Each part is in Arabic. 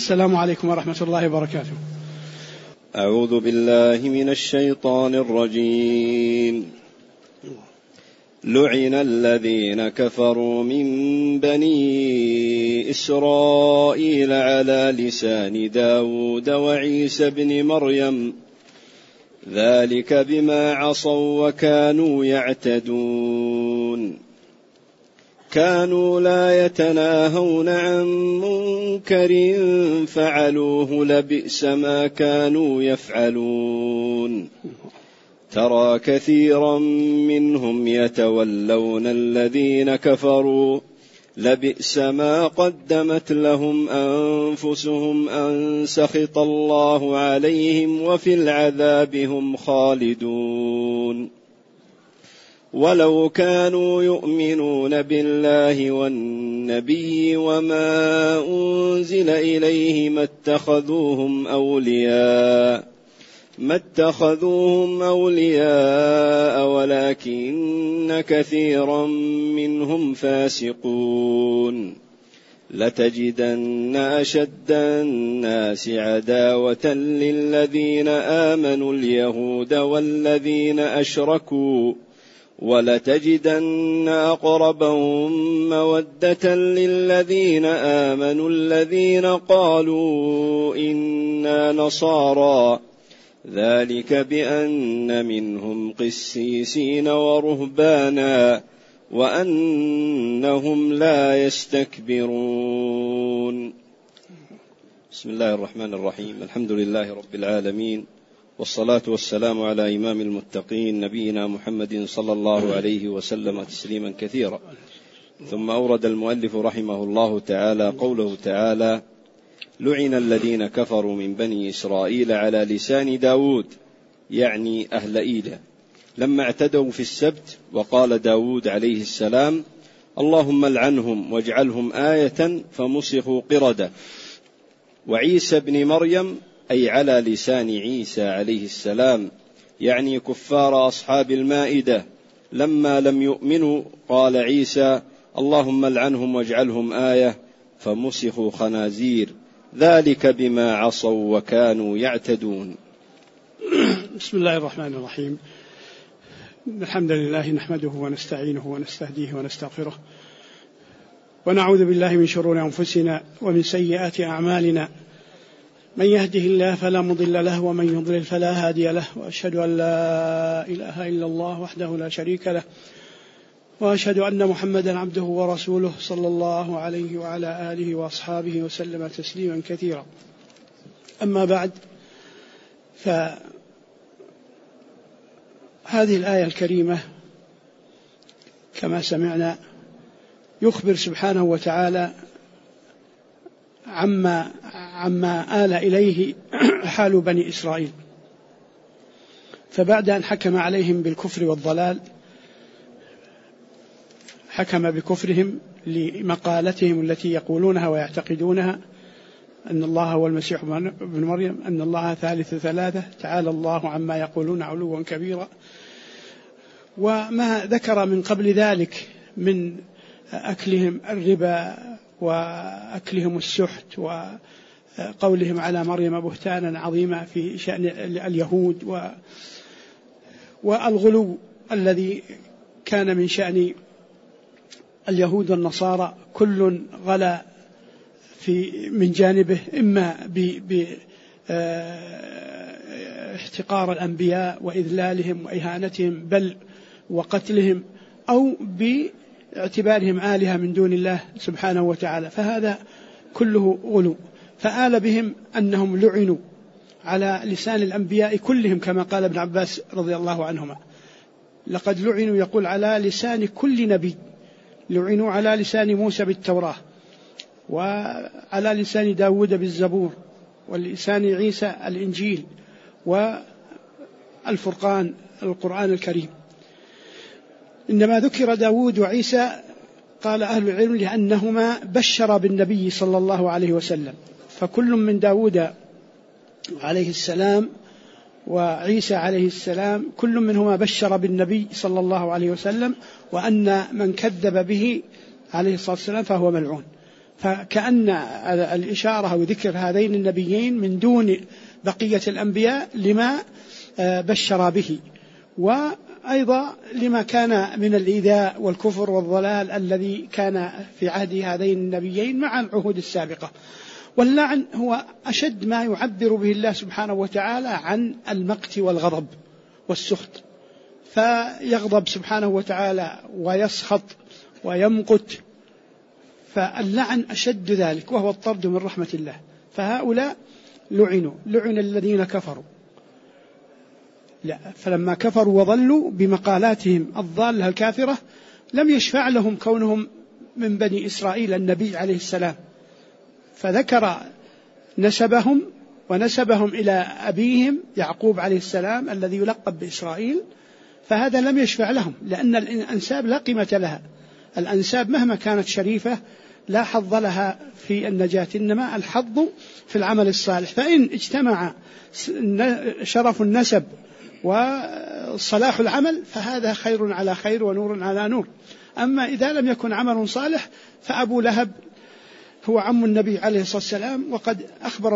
السلام عليكم ورحمة الله وبركاته. أعوذ بالله من الشيطان الرجيم. لعن الذين كفروا من بني إسرائيل على لسان داود وعيسى بن مريم ذلك بما عصوا وكانوا يعتدون كانوا لا يتناهون عن منكر فعلوه لبئس ما كانوا يفعلون ترى كثيرا منهم يتولون الذين كفروا لبئس ما قدمت لهم أنفسهم أن سخط الله عليهم وفي العذاب هم خالدون ولو كانوا يؤمنون بالله والنبي وما أنزل إليه ما اتخذوهم أولياء ولكن كثيرا منهم فاسقون لتجدن أشد الناس عداوة للذين آمنوا اليهود والذين أشركوا ولتجدن أقربهم مودة للذين آمنوا الذين قالوا إنا نصارى ذلك بأن منهم قسيسين ورهبانا وأنهم لا يستكبرون. بسم الله الرحمن الرحيم. الحمد لله رب العالمين، والصلاة والسلام على إمام المتقين نبينا محمد صلى الله عليه وسلم تسليما كثيرا. ثم أورد المؤلف رحمه الله تعالى قوله تعالى: لعن الذين كفروا من بني إسرائيل على لسان داود، يعني أهل إيلة، لما اعتدوا في السبت. وقال داود عليه السلام: اللهم لعنهم واجعلهم آية فمسخوا قردة. وعيسى بن مريم أي على لسان عيسى عليه السلام، يعني كفار أصحاب المائدة، لما لم يؤمنوا قال عيسى: اللهم لعنهم واجعلهم آية فمسخوا خنازير ذلك بما عصوا وكانوا يعتدون. بسم الله الرحمن الرحيم. الحمد لله نحمده ونستعينه ونستهديه ونستغفره، ونعوذ بالله من شرور أنفسنا ومن سيئات أعمالنا، من يهده الله فلا مضل له ومن يضلل فلا هادي له، وأشهد أن لا إله إلا الله وحده لا شريك له، وأشهد أن محمدا عبده ورسوله صلى الله عليه وعلى آله وأصحابه وسلم تسليما كثيرا. أما بعد، فهذه الآية الكريمة كما سمعنا يخبر سبحانه وتعالى عما آل إليه حال بني إسرائيل. فبعد أن حكم عليهم بالكفر والضلال، حكم بكفرهم لمقالتهم التي يقولونها ويعتقدونها أن الله هو المسيح ابن مريم، أن الله ثالث ثلاثة، تعالى الله عما يقولون علوا كبيرا. وما ذكر من قبل ذلك من أكلهم الربا وأكلهم السحت وقولهم على مريم بهتانا عظيما في شأن اليهود والغلو الذي كان من شأن اليهود والنصارى، كل غلا من جانبه، إما باحتقار الأنبياء وإذلالهم وإهانتهم بل وقتلهم، أو باعتبارهم آلهة من دون الله سبحانه وتعالى، فهذا كله غلو. فآل بهم أنهم لعنوا على لسان الأنبياء كلهم، كما قال ابن عباس رضي الله عنهما: لقد لعنوا، يقول، على لسان كل نبي. لعنوا على لسان موسى بالتوراة، وعلى لسان داود بالزبور، ولسان عيسى الإنجيل، والفرقان القرآن الكريم. إنما ذكر داود وعيسى، قال أهل العلم، لأنهما بشر بالنبي صلى الله عليه وسلم، فكل من داود عليه السلام وعيسى عليه السلام كل منهما بشر بالنبي صلى الله عليه وسلم، وأن من كذب به عليه الصلاة والسلام فهو ملعون. فكأن الإشارة وذكر هذين النبيين من دون بقية الأنبياء لما بشر به، وأيضا لما كان من الإيذاء والكفر والضلال الذي كان في عهد هذين النبيين مع العهود السابقة. واللعن هو أشد ما يعبر به الله سبحانه وتعالى عن المقت والغضب والسخط، فيغضب سبحانه وتعالى ويسخط ويمقت، فاللعن أشد ذلك وهو الطرد من رحمة الله. فهؤلاء لعن الذين كفروا، فلما كفروا وضلوا بمقالاتهم الضالة الكافرة لم يشفع لهم كونهم من بني إسرائيل النبي عليه السلام، فذكر نسبهم ونسبهم إلى أبيهم يعقوب عليه السلام الذي يلقب بإسرائيل، فهذا لم يشفع لهم، لأن الأنساب لا قيمة لها. الأنساب مهما كانت شريفة لا حظ لها في النجاة، إنما الحظ في العمل الصالح. فإن اجتمع شرف النسب وصلاح العمل فهذا خير على خير ونور على نور. أما إذا لم يكن عمل صالح فأبو لهب هو عم النبي عليه الصلاة والسلام، وقد أخبر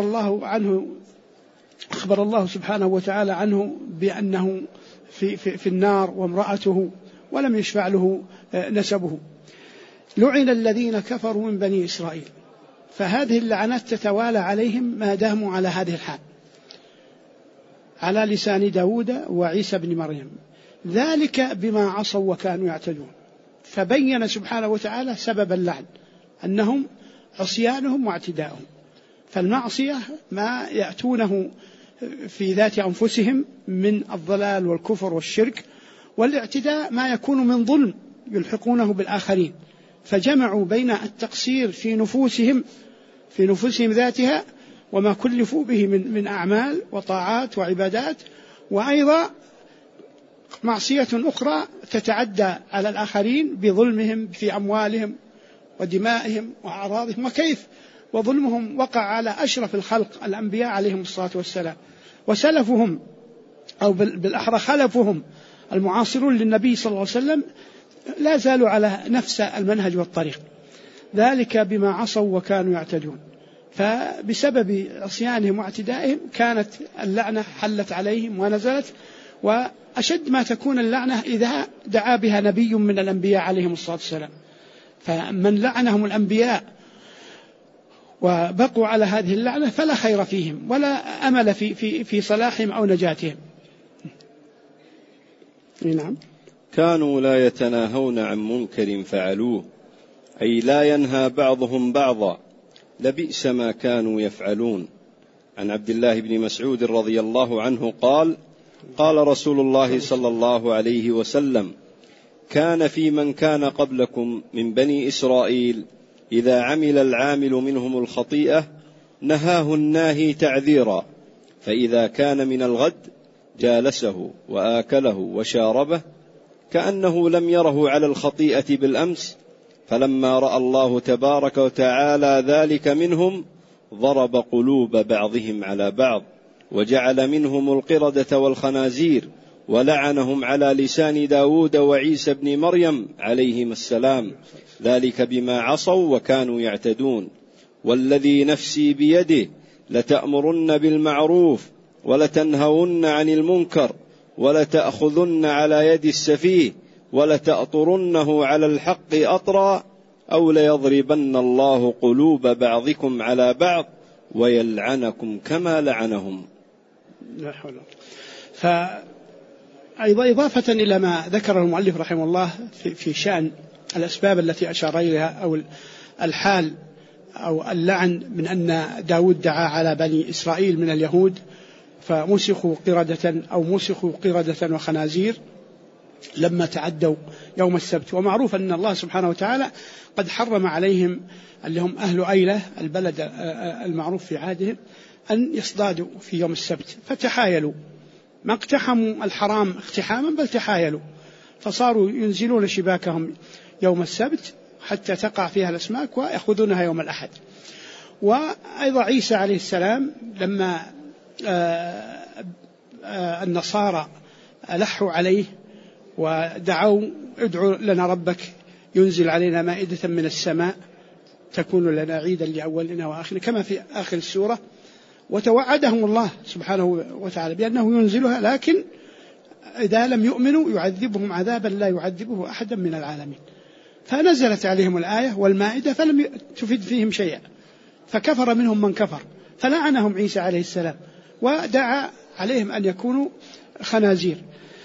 الله سبحانه وتعالى عنه بأنه في النار وامرأته، ولم يشفع له نسبه. لعن الذين كفروا من بني إسرائيل، فهذه اللعنات تتوالى عليهم ما داموا على هذه الحال، على لسان داود وعيسى بن مريم، ذلك بما عصوا وكانوا يعتدون. فبين سبحانه وتعالى سبب اللعن أنهم عصيانهم واعتداءهم. فالمعصية ما يأتونه في ذات أنفسهم من الضلال والكفر والشرك، والاعتداء ما يكون من ظلم يلحقونه بالآخرين، فجمعوا بين التقصير في نفوسهم ذاتها وما كلفوا به من أعمال وطاعات وعبادات، وأيضا معصية أخرى تتعدى على الآخرين بظلمهم في أموالهم ودمائهم وأعراضهم. وكيف وظلمهم وقع على أشرف الخلق الأنبياء عليهم الصلاة والسلام، وسلفهم أو بالأحرى خلفهم المعاصرون للنبي صلى الله عليه وسلم لا زالوا على نفس المنهج والطريق، ذلك بما عصوا وكانوا يعتدون. فبسبب عصيانهم واعتدائهم كانت اللعنة حلت عليهم ونزلت، وأشد ما تكون اللعنة إذا دعا بها نبي من الأنبياء عليهم الصلاة والسلام. فمن لعنهم الأنبياء وبقوا على هذه اللعنة فلا خير فيهم ولا أمل في صلاحهم أو نجاتهم. نعم. كانوا لا يتناهون عن منكر فعلوه، أي لا ينهى بعضهم بعضا، لبئس ما كانوا يفعلون. عن عبد الله بن مسعود رضي الله عنه قال: قال رسول الله صلى الله عليه وسلم: كان في من كان قبلكم من بني إسرائيل إذا عمل العامل منهم الخطيئة نهاه الناهي تعذيرا، فإذا كان من الغد جالسه وآكله وشاربه كأنه لم يره على الخطيئة بالأمس، فلما رأى الله تبارك وتعالى ذلك منهم ضرب قلوب بعضهم على بعض، وجعل منهم القردة والخنازير، ولعنهم على لسان داود وعيسى بن مريم عليهما السلام، ذلك بما عصوا وكانوا يعتدون. والذي نفسي بيده لتأمرن بالمعروف ولتنهون عن المنكر ولتأخذن على يد السفيه ولتأطرنه على الحق أطرا أو ليضربن الله قلوب بعضكم على بعض ويلعنكم كما لعنهم. لا حول. فأيضا إضافة إلى ما ذكره المؤلف رحمه الله في شأن الأسباب التي أشار إليها أو الحال أو اللعن، من أن داود دعا على بني إسرائيل من اليهود فمسخوا قردة وخنازير لما تعدوا يوم السبت. ومعروف أن الله سبحانه وتعالى قد حرم عليهم اللي هم أهل أيلة البلد المعروف في عهدهم أن يصطادوا في يوم السبت، فتحايلوا، ما اقتحموا الحرام اقتحاما بل تحايلوا، فصاروا ينزلون شباكهم يوم السبت حتى تقع فيها الأسماك ويأخذونها يوم الأحد. وأيضا عيسى عليه السلام لما النصارى ألحوا عليه ودعوا ادعوا لنا ربك ينزل علينا مائدة من السماء تكون لنا عيدا لأولنا وآخرنا كما في آخر السورة. وتوعدهم الله سبحانه وتعالى بأنه ينزلها، لكن إذا لم يؤمنوا يعذبهم عذابا لا يعذبه أحدا من العالمين. فنزلت عليهم الآية والمائدة فلم تفد فيهم شيئا، فكفر منهم من كفر، فلعنهم عيسى عليه السلام ودعا عليهم أن يكونوا خنازير.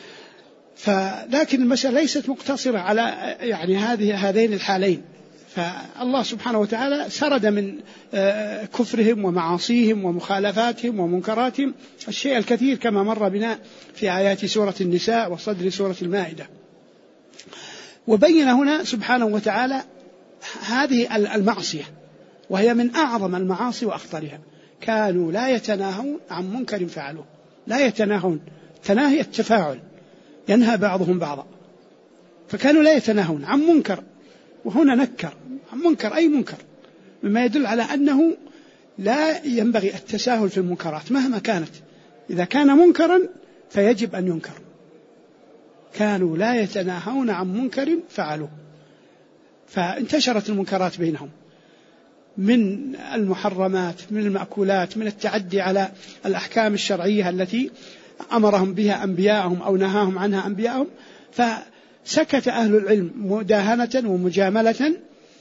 لكن المسألة ليست مقتصرة على يعني هذين الحالين، فالله سبحانه وتعالى سرد من كفرهم ومعاصيهم ومخالفاتهم ومنكراتهم الشيء الكثير كما مر بنا في آيات سورة النساء وصدر سورة المائدة. وبين هنا سبحانه وتعالى هذه المعصية، وهي من أعظم المعاصي وأخطرها. كانوا لا يتناهون عن منكر فعلوه. لا يتناهون، تناهي التفاعل، ينهى بعضهم بعضا. فكانوا لا يتناهون عن منكر، وهنا نكر عن منكر أي منكر، مما يدل على أنه لا ينبغي التساهل في المنكرات مهما كانت. إذا كان منكرا فيجب أن ينكر. كانوا لا يتناهون عن منكر فعلوه، فانتشرت المنكرات بينهم من المحرمات، من المأكولات، من التعدي على الأحكام الشرعية التي أمرهم بها أنبياءهم أو نهاهم عنها أنبياءهم. فسكت أهل العلم مداهنة ومجاملة،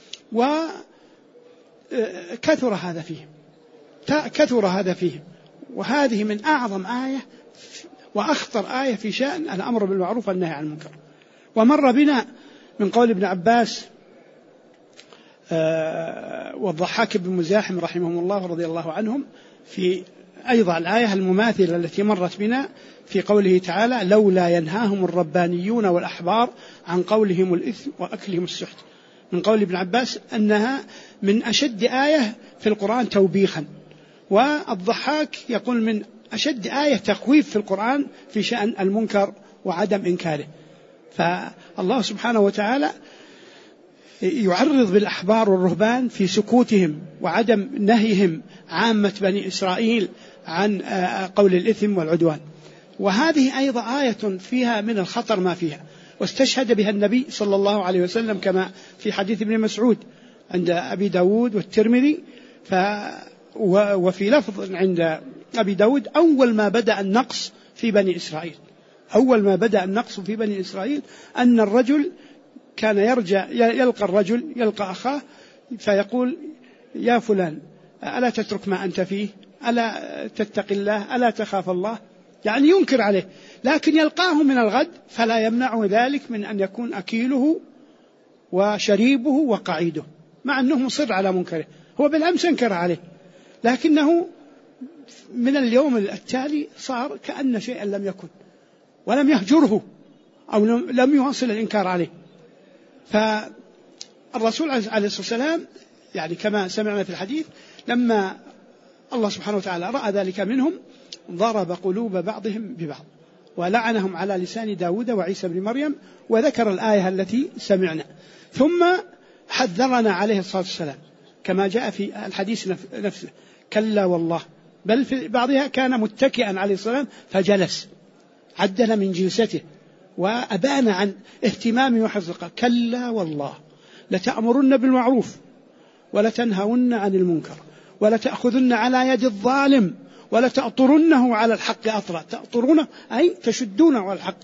وكثر هذا فيهم. وهذه من أعظم آية وأخطر آية في شأن الأمر بالمعروف والنهي عن المنكر. ومر بنا من قول ابن عباس والضحاك بن مزاحم رحمهم الله رضي الله عنهم في أيضا الآية المماثلة التي مرت بنا في قوله تعالى: لولا ينهاهم الربانيون والأحبار عن قولهم الإثم وأكلهم السحت. من قول ابن عباس أنها من أشد آية في القرآن توبيخا، والضحاك يقول من أشد آية تخويف في القرآن في شأن المنكر وعدم إنكاره. فالله سبحانه وتعالى يعرض بالأحبار والرهبان في سكوتهم وعدم نهيهم عامة بني إسرائيل عن قول الإثم والعدوان. وهذه أيضا آية فيها من الخطر ما فيها، واستشهد بها النبي صلى الله عليه وسلم كما في حديث ابن مسعود عند أبي داود والترمذي. وفي لفظ عند أبي داود: أول ما بدأ النقص في بني إسرائيل، أول ما بدأ النقص في بني إسرائيل أن الرجل كان يلقى أخاه فيقول: يا فلان ألا تترك ما أنت فيه، ألا تتقي الله، ألا تخاف الله، يعني ينكر عليه. لكن يلقاه من الغد فلا يمنعه ذلك من أن يكون أكيله وشريبه وقعيده، مع أنه مصر على منكره. هو بالأمس انكر عليه، لكنه من اليوم التالي صار كأن شيئا لم يكن، ولم يهجره أو لم يواصل الإنكار عليه. فالرسول عليه الصلاة والسلام يعني كما سمعنا في الحديث لما الله سبحانه وتعالى رأى ذلك منهم ضرب قلوب بعضهم ببعض ولعنهم على لسان داود وعيسى بن مريم، وذكر الآية التي سمعنا. ثم حذرنا عليه الصلاة والسلام كما جاء في الحديث نفسه: كلا والله. بل في بعضها كان متكئا عليه السلام فجلس، عدل من جلسته وأبان عن اهتمامه وحفظه. كلا والله لتأمرن بالمعروف ولتنهون عن المنكر ولتأخذن على يد الظالم ولتأطرنه على الحق أطرا. تأطرونه أي تشدونه على الحق،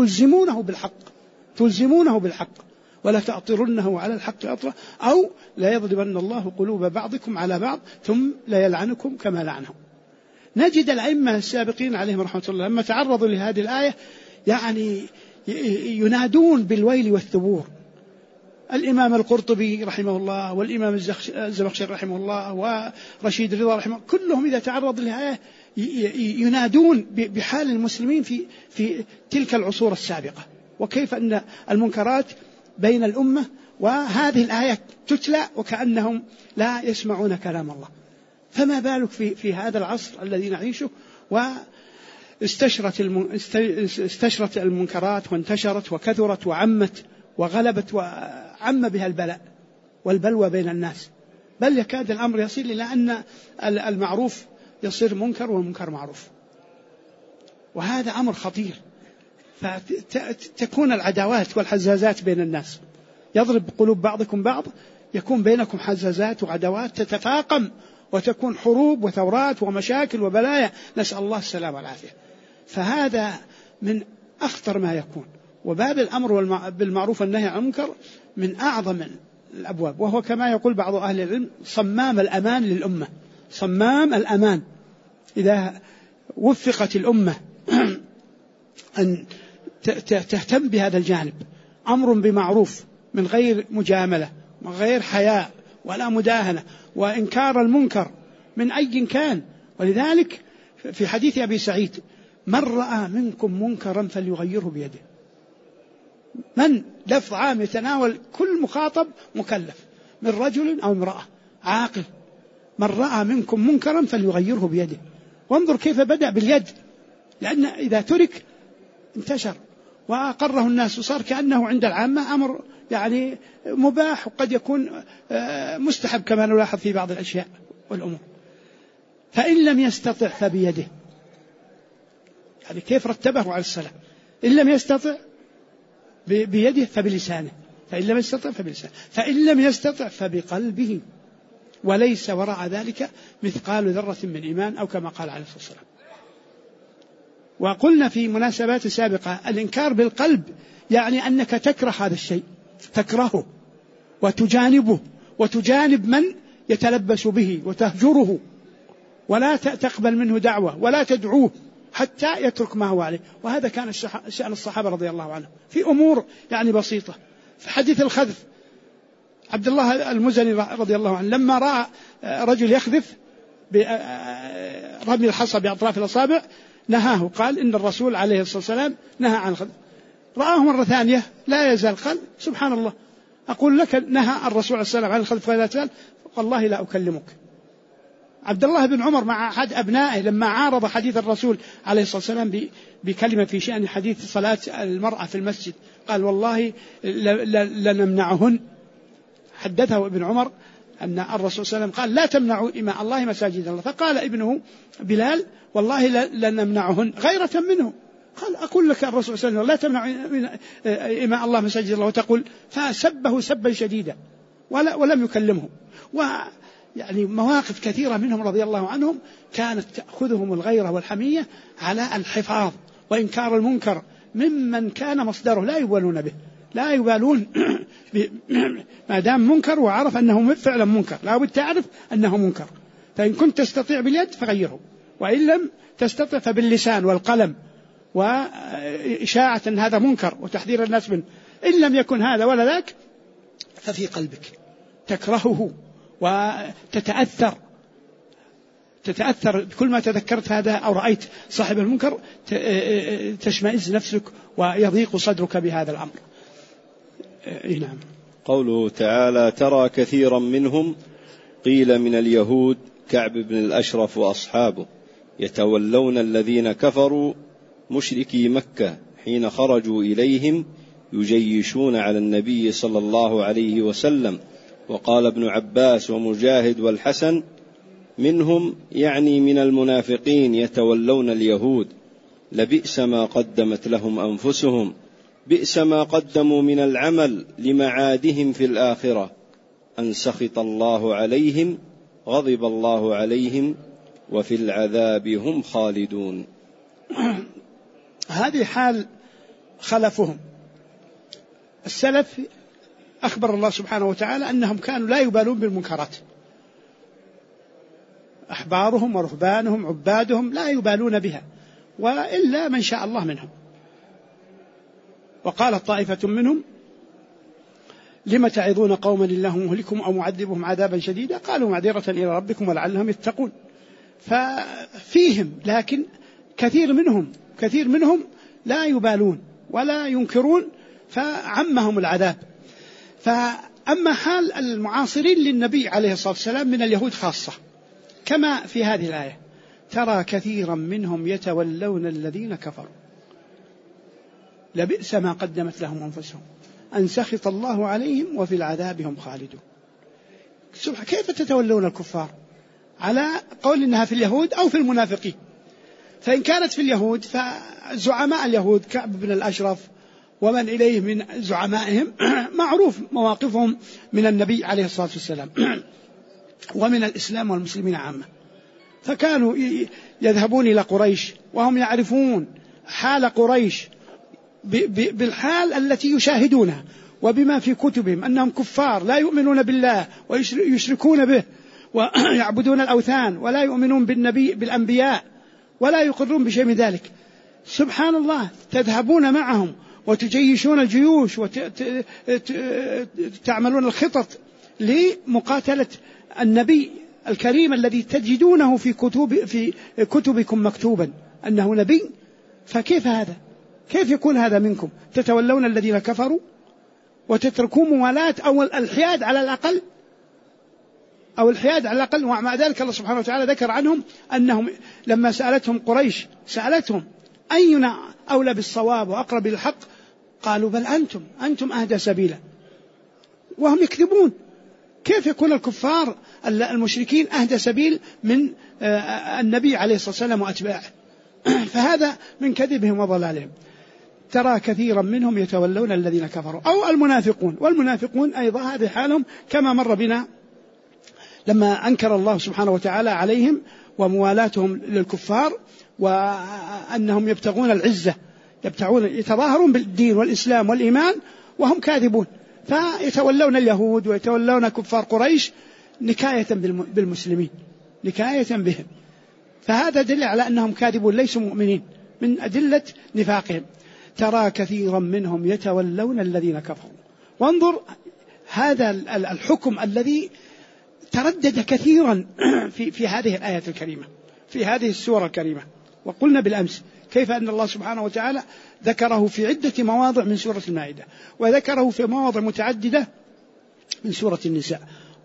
تلزمونه بالحق ولا تأطرنه على الحق أطرا، أو لا يضربن الله قلوب بعضكم على بعض ثم لا يلعنكم كما لعنهم. نجد الأئمة السابقين عليهم رحمة الله لما تعرضوا لهذه الآية يعني ينادون بالويل والثبور. الإمام القرطبي رحمه الله والإمام الزمخشري رحمه الله ورشيد رضا رحمه الله، كلهم إذا تعرضوا للآية ينادون بحال المسلمين في تلك العصور السابقة، وكيف أن المنكرات بين الأمة، وهذه الآية تتلى وكأنهم لا يسمعون كلام الله. فما بالك في هذا العصر الذي نعيشه، واستشرت المنكرات وانتشرت وكثرت وعمت وغلبت وعم بها البلاء والبلوى بين الناس، بل يكاد الأمر يصل إلى أن المعروف يصير منكر والمنكر معروف، وهذا أمر خطير. فتكون العداوات والحزازات بين الناس، يضرب قلوب بعضكم بعض يكون بينكم حزازات وعداوات تتفاقم وتكون حروب وثورات ومشاكل وبلايا، نسأل الله السلامة والعافية. فهذا من أخطر ما يكون. وباب الأمر بالمعروف والنهي عن المنكر من أعظم الأبواب، وهو كما يقول بعض أهل العلم صمام الأمان للأمة، صمام الأمان. إذا وفقت الأمة أن تهتم بهذا الجانب، أمر بمعروف من غير مجاملة من غير حياء ولا مداهنة، وإنكار المنكر من أي كان. ولذلك في حديث أبي سعيد: من رأى منكم منكرا فليغيره بيده. من لفظ عام يتناول كل مخاطب مكلف من رجل أو امرأة عاقل. من رأى منكم منكرا فليغيره بيده. وانظر كيف بدأ باليد، لأن إذا ترك انتشر وأقره الناس وصار كأنه عند العامة أمر يعني مباح، وقد يكون مستحب كما نلاحظ في بعض الأشياء والأمور. فإن لم يستطع فبيده، يعني كيف رتبه على الصلاة. إن لم يستطع بيده فبلسانه، فإن لم يستطع فبلسانه، فإن لم يستطع فبقلبه، وليس وراء ذلك مثقال ذرة من إيمان، أو كما قال عليه الصلاة والسلام. وقلنا في مناسبات سابقة: الإنكار بالقلب يعني أنك تكره هذا الشيء، تكرهه وتجانبه، وتجانب من يتلبس به وتهجره، ولا تقبل منه دعوة ولا تدعوه حتى يترك ما هو عليه. وهذا كان شأن الصحابة رضي الله عنهم في أمور يعني بسيطة. في حديث الخذف، عبد الله المزني رضي الله عنه لما رأى رجل يخذف برمي الحصى بأطراف الأصابع نهاه، قال: إن الرسول عليه الصلاة والسلام نهى عن الخذف. رآه مرة ثانية لا يزال، قال: سبحان الله، أقول لك نهى الرسول عليه السلام عن الخذف فلا تزال، والله لا أكلمك. عبد الله بن عمر مع أحد أبنائه لما عارض حديث الرسول عليه الصلاة والسلام بكلمة في شأن حديث صلاة المرأة في المسجد، قال: والله لنمنعهن. حدثه ابن عمر أن الرسول صلى الله عليه وسلم قال: لا تمنعوا إماء الله مساجد الله. فقال ابنه بلال: والله لنمنعهن غيرة منه. قال: أقول لك الرسول صلى الله عليه وسلم لا تمنعوا إماء الله مساجد الله وتقول. فسبه سبا شديدا ولم يكلمه. ويعني مواقف كثيرة منهم رضي الله عنهم كانت تأخذهم الغيرة والحمية على الحفاظ وإنكار المنكر ممن كان مصدره، لا يبالون به، لا يبالون ما دام منكر وعرف أنه فعلا منكر، لا بد تعرف أنه منكر. فإن كنت تستطيع باليد فغيره، وإن لم تستطيع فباللسان والقلم، وإشاعة أن هذا منكر وتحذير الناس منه. إن لم يكن هذا ولا ذاك ففي قلبك تكرهه وتتأثر بكل ما تذكرت هذا أو رأيت صاحب المنكر تشمئز نفسك ويضيق صدرك بهذا الأمر. نعم. قوله تعالى: ترى كثيرا منهم، قيل من اليهود كعب بن الأشرف وأصحابه يتولون الذين كفروا مشركي مكة حين خرجوا إليهم يجيشون على النبي صلى الله عليه وسلم. وقال ابن عباس ومجاهد والحسن: منهم يعني من المنافقين يتولون اليهود، لبئس ما قدمت لهم أنفسهم، بئس ما قدموا من العمل لمعادهم في الآخرة، أن سخط الله عليهم، غضب الله عليهم، وفي العذاب هم خالدون. هذه حال خلفهم. السلف أخبر الله سبحانه وتعالى أنهم كانوا لا يبالون بالمنكرات، أحبارهم ورهبانهم عبادهم لا يبالون بها، وإلا من شاء الله منهم. وقالت طائفة منهم: لم تعظون قوما الله مهلكهم أو معذبهم عذابا شديدا، قالوا معذرة إلى ربكم ولعلهم يتقون. ففيهم، لكن كثير منهم لا يبالون ولا ينكرون، فعمهم العذاب. فأما حال المعاصرين للنبي عليه الصلاة والسلام من اليهود خاصة، كما في هذه الآية: ترى كثيرا منهم يتولون الذين كفروا لبئس ما قدمت لهم أنفسهم، أن سخط الله عليهم وفي العذاب هم خالدون. كيف تتولون الكفار؟ على قول إنها في اليهود أو في المنافقين. فإن كانت في اليهود فزعماء اليهود كعب بن الأشرف ومن إليه من زعمائهم معروف مواقفهم من النبي عليه الصلاة والسلام ومن الإسلام والمسلمين عامة. فكانوا يذهبون إلى قريش وهم يعرفون حال قريش بالحال التي يشاهدونها وبما في كتبهم أنهم كفار لا يؤمنون بالله ويشركون به ويعبدون الأوثان ولا يؤمنون بالأنبياء ولا يقرون بشيء من ذلك. سبحان الله، تذهبون معهم وتجيشون الجيوش وتعملون الخطط لمقاتلة النبي الكريم الذي تجدونه في كتبكم مكتوبا أنه نبي. فكيف هذا؟ كيف يكون هذا منكم؟ تتولون الذين كفروا وتتركون موالاة أو الحياد على الأقل. ومع ذلك الله سبحانه وتعالى ذكر عنهم أنهم لما سألتهم قريش أينا أولى بالصواب وأقرب للحق قالوا بل أنتم أهدى سبيلا، وهم يكذبون. كيف يكون الكفار المشركين أهدى سبيل من النبي عليه الصلاة والسلام وأتباعه؟ فهذا من كذبهم وضلالهم. ترى كثيرا منهم يتولون الذين كفروا أو المنافقون، والمنافقون أيضا هذه حالهم كما مر بنا لما أنكر الله سبحانه وتعالى عليهم وموالاتهم للكفار وأنهم يبتغون العزة، يتظاهرون بالدين والإسلام والإيمان وهم كاذبون، فيتولون اليهود ويتولون كفار قريش نكاية بالمسلمين، نكاية بهم. فهذا دليل على أنهم كاذبون ليسوا مؤمنين من أدلة نفاقهم. ترى كثيرا منهم يتولون الذين كفروا. وانظر هذا الحكم الذي تردد كثيرا في هذه الآية الكريمة، في هذه السورة الكريمة. وقلنا بالأمس كيف أن الله سبحانه وتعالى ذكره في عدة مواضع من سورة المائدة، وذكره في مواضع متعددة من سورة النساء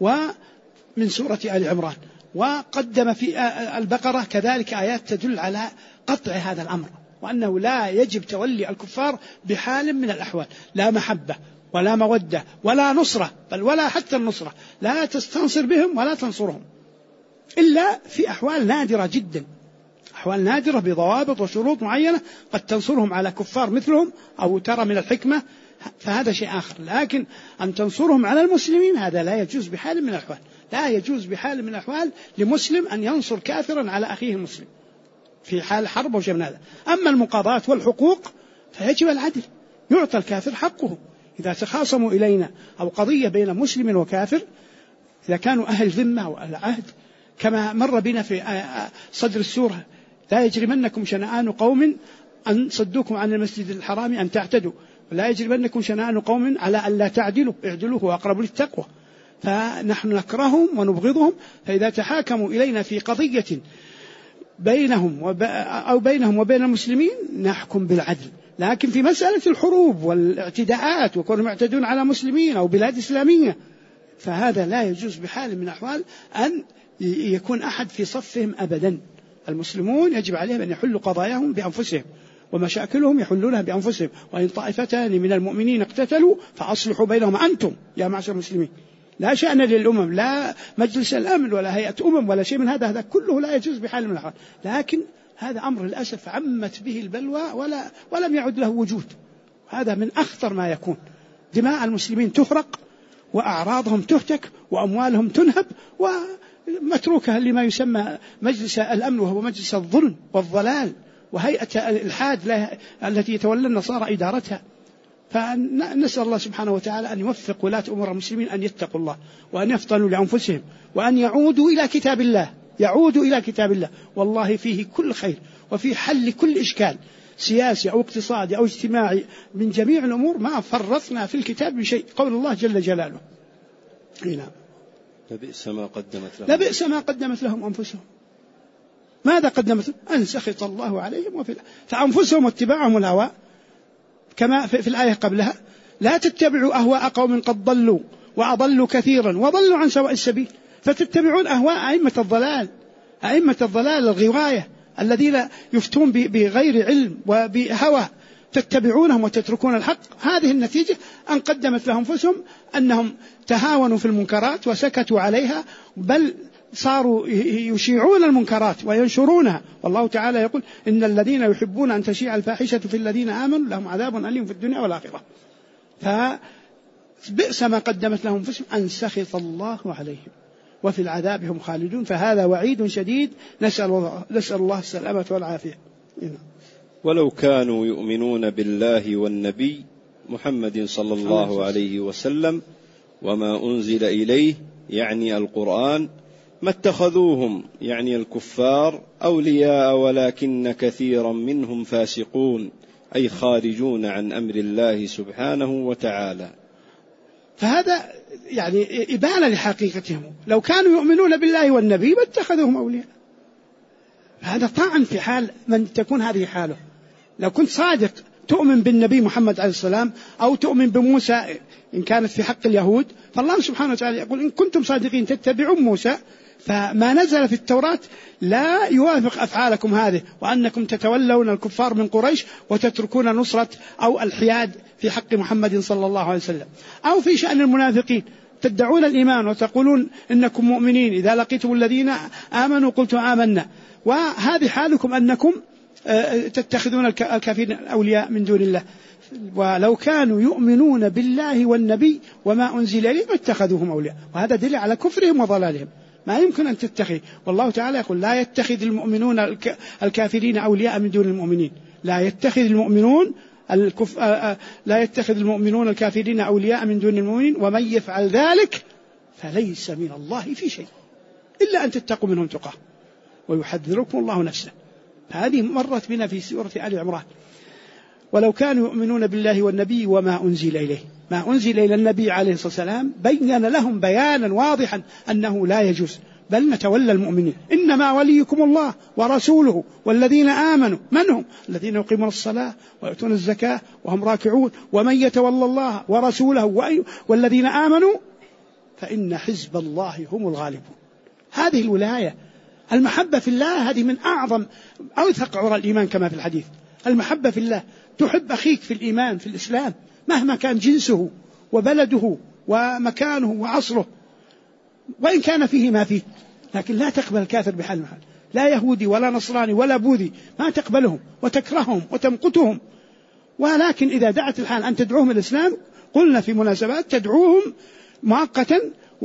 ومن سورة آل عمران، وقدم في البقرة كذلك آيات تدل على قطع هذا الأمر، وأنه لا يجب تولي الكفار بحال من الأحوال، لا محبة ولا مودة ولا نصرة، بل ولا حتى النصرة، لا تستنصر بهم ولا تنصرهم إلا في أحوال نادرة جدا، أحوال نادرة بضوابط وشروط معينة قد تنصرهم على كفار مثلهم أو ترى من الحكمة، فهذا شيء آخر. لكن أن تنصرهم على المسلمين هذا لا يجوز بحال من الأحوال، لا يجوز بحال من الأحوال لمسلم أن ينصر كافرا على أخيه المسلم في حال حرب أو شيء من هذا. أما المقاضاة والحقوق فيجب العدل، يعطى الكافر حقه. إذا تخاصموا إلينا أو قضية بين مسلم وكافر، إذا كانوا أهل ذمة أو أهل عهد، كما مر بنا في صدر السورة: لا يجرمنكم شنآن قوم أن صدوكم عن المسجد الحرام أن تعتدوا، ولا يجرمنكم شنآن قوم على أن لا تعدلوا، اعدلوا هو أقرب للتقوى. فنحن نكرههم ونبغضهم، فإذا تحاكموا إلينا في قضية بينهم وبين المسلمين نحكم بالعدل. لكن في مسألة الحروب والاعتداءات وكونهم يعتدون على مسلمين أو بلاد إسلامية، فهذا لا يجوز بحال من الأحوال أن يكون أحد في صفهم أبدا. المسلمون يجب عليهم أن يحلوا قضاياهم بأنفسهم، ومشاكلهم يحلونها بأنفسهم. وإن طائفتان من المؤمنين اقتتلوا فأصلحوا بينهم أنتم يا معشر المسلمين. لا شأن للأمم، لا مجلس الأمن ولا هيئة ولا شيء من هذا كله لا يجوز بحال من الأحوال. لكن هذا أمر للأسف عمت به البلوى ولم يعد له وجود. هذا من أخطر ما يكون، دماء المسلمين تحرق وأعراضهم تهتك وأموالهم تنهب ومتروكة لما يسمى مجلس الأمن، وهو مجلس الظلم والضلال، وهيئة الإلحاد التي يتولى النصارى إدارتها. فنسأل الله سبحانه وتعالى أن يوفق ولاة أمور المسلمين أن يتقوا الله وأن يفطنوا لأنفسهم وأن يعودوا إلى كتاب الله، والله فيه كل خير وفي حل كل إشكال سياسي أو اقتصادي أو اجتماعي من جميع الأمور، ما فرطنا في الكتاب بشيء. قول الله جل جلاله: نعم لبئس ما قدمت لهم أنفسهم. ماذا قدمت لهم؟ أن سخط الله عليهم فأنفسهم واتباعهم الهوى، كما في الآية قبلها: لا تتبعوا أهواء قوم قد ضلوا وأضلوا كثيرا وضلوا عن سواء السبيل. فتتبعون أهواء أئمة الضلال الغواية الذين يفتون بغير علم وبهوى، تتبعونهم وتتركون الحق. هذه النتيجة أن قدمت لهم أنفسهم أنهم تهاونوا في المنكرات وسكتوا عليها، بل صاروا يشيعون المنكرات وينشرونها، والله تعالى يقول إن الذين يحبون أن تشيع الفاحشة في الذين آمنوا لهم عذاب أليم في الدنيا والآخرة. فبئس ما قدمت لهم أنفسهم أن سخط الله عليهم وفي العذاب هم خالدون. فهذا وعيد شديد، نسأل الله السلامة والعافية. ولو كانوا يؤمنون بالله والنبي محمد صلى الله عليه وسلم وما أنزل إليه يعني القرآن ما اتخذوهم يعني الكفار أولياء ولكن كثيرا منهم فاسقون أي خارجون عن أمر الله سبحانه وتعالى. فهذا يعني إبانة لحقيقتهم. لو كانوا يؤمنون بالله والنبي ما اتخذوهم أولياء. هذا طعن في حال من تكون هذه حاله. لو كنت صادق تؤمن بالنبي محمد عليه السلام أو تؤمن بموسى إن كانت في حق اليهود، فالله سبحانه وتعالى يقول إن كنتم صادقين تتبعون موسى، فما نزل في التوراة لا يوافق أفعالكم هذه، وأنكم تتولون الكفار من قريش وتتركون نصرة أو الحياد في حق محمد صلى الله عليه وسلم. أو في شأن المنافقين تدعون الإيمان وتقولون إنكم مؤمنين، إذا لقيتم الذين آمنوا قلتم آمنا، وهذه حالكم أنكم تتخذون الكافرين أولياء من دون الله. ولو كانوا يؤمنون بالله والنبي وما أنزل إليه ما اتخذوهم أولياء، وهذا دليل على كفرهم وضلالهم. ما يمكن أن تتخذ، والله تعالى يقول لا يتخذ المؤمنون الكافرين أولياء من دون المؤمنين، لا يتخذ المؤمنون الكافرين أولياء من دون المؤمنين ومن يفعل ذلك فليس من الله في شيء إلا أن تتقوا منهم تقاه ويحذركم الله نفسه. هذه مرت بنا في سورة آل عمران. ولو كانوا يؤمنون بالله والنبي وما أنزل إليه، ما أنزل إلى النبي عليه الصلاة والسلام بين لهم بيانا واضحا أنه لا يجوز، بل نتولى المؤمنين. إنما وليكم الله ورسوله والذين آمنوا. من هم؟ الذين يقيمون الصلاة ويؤتون الزكاة وهم راكعون. ومن يتولى الله ورسوله والذين آمنوا فإن حزب الله هم الغالبون. هذه الولاية، المحبة في الله، هذه من أعظم أوثق عرى الإيمان كما في الحديث. المحبة في الله، تحب أخيك في الإيمان في الإسلام مهما كان جنسه وبلده ومكانه وعصره، وإن كان فيه ما فيه، لكن لا تقبل الكافر بحال محال، لا يهودي ولا نصراني ولا بوذي، ما تقبلهم وتكرههم وتمقتهم. ولكن إذا دعت الحال أن تدعوهم الإسلام، قلنا في مناسبات تدعوهم مؤقتا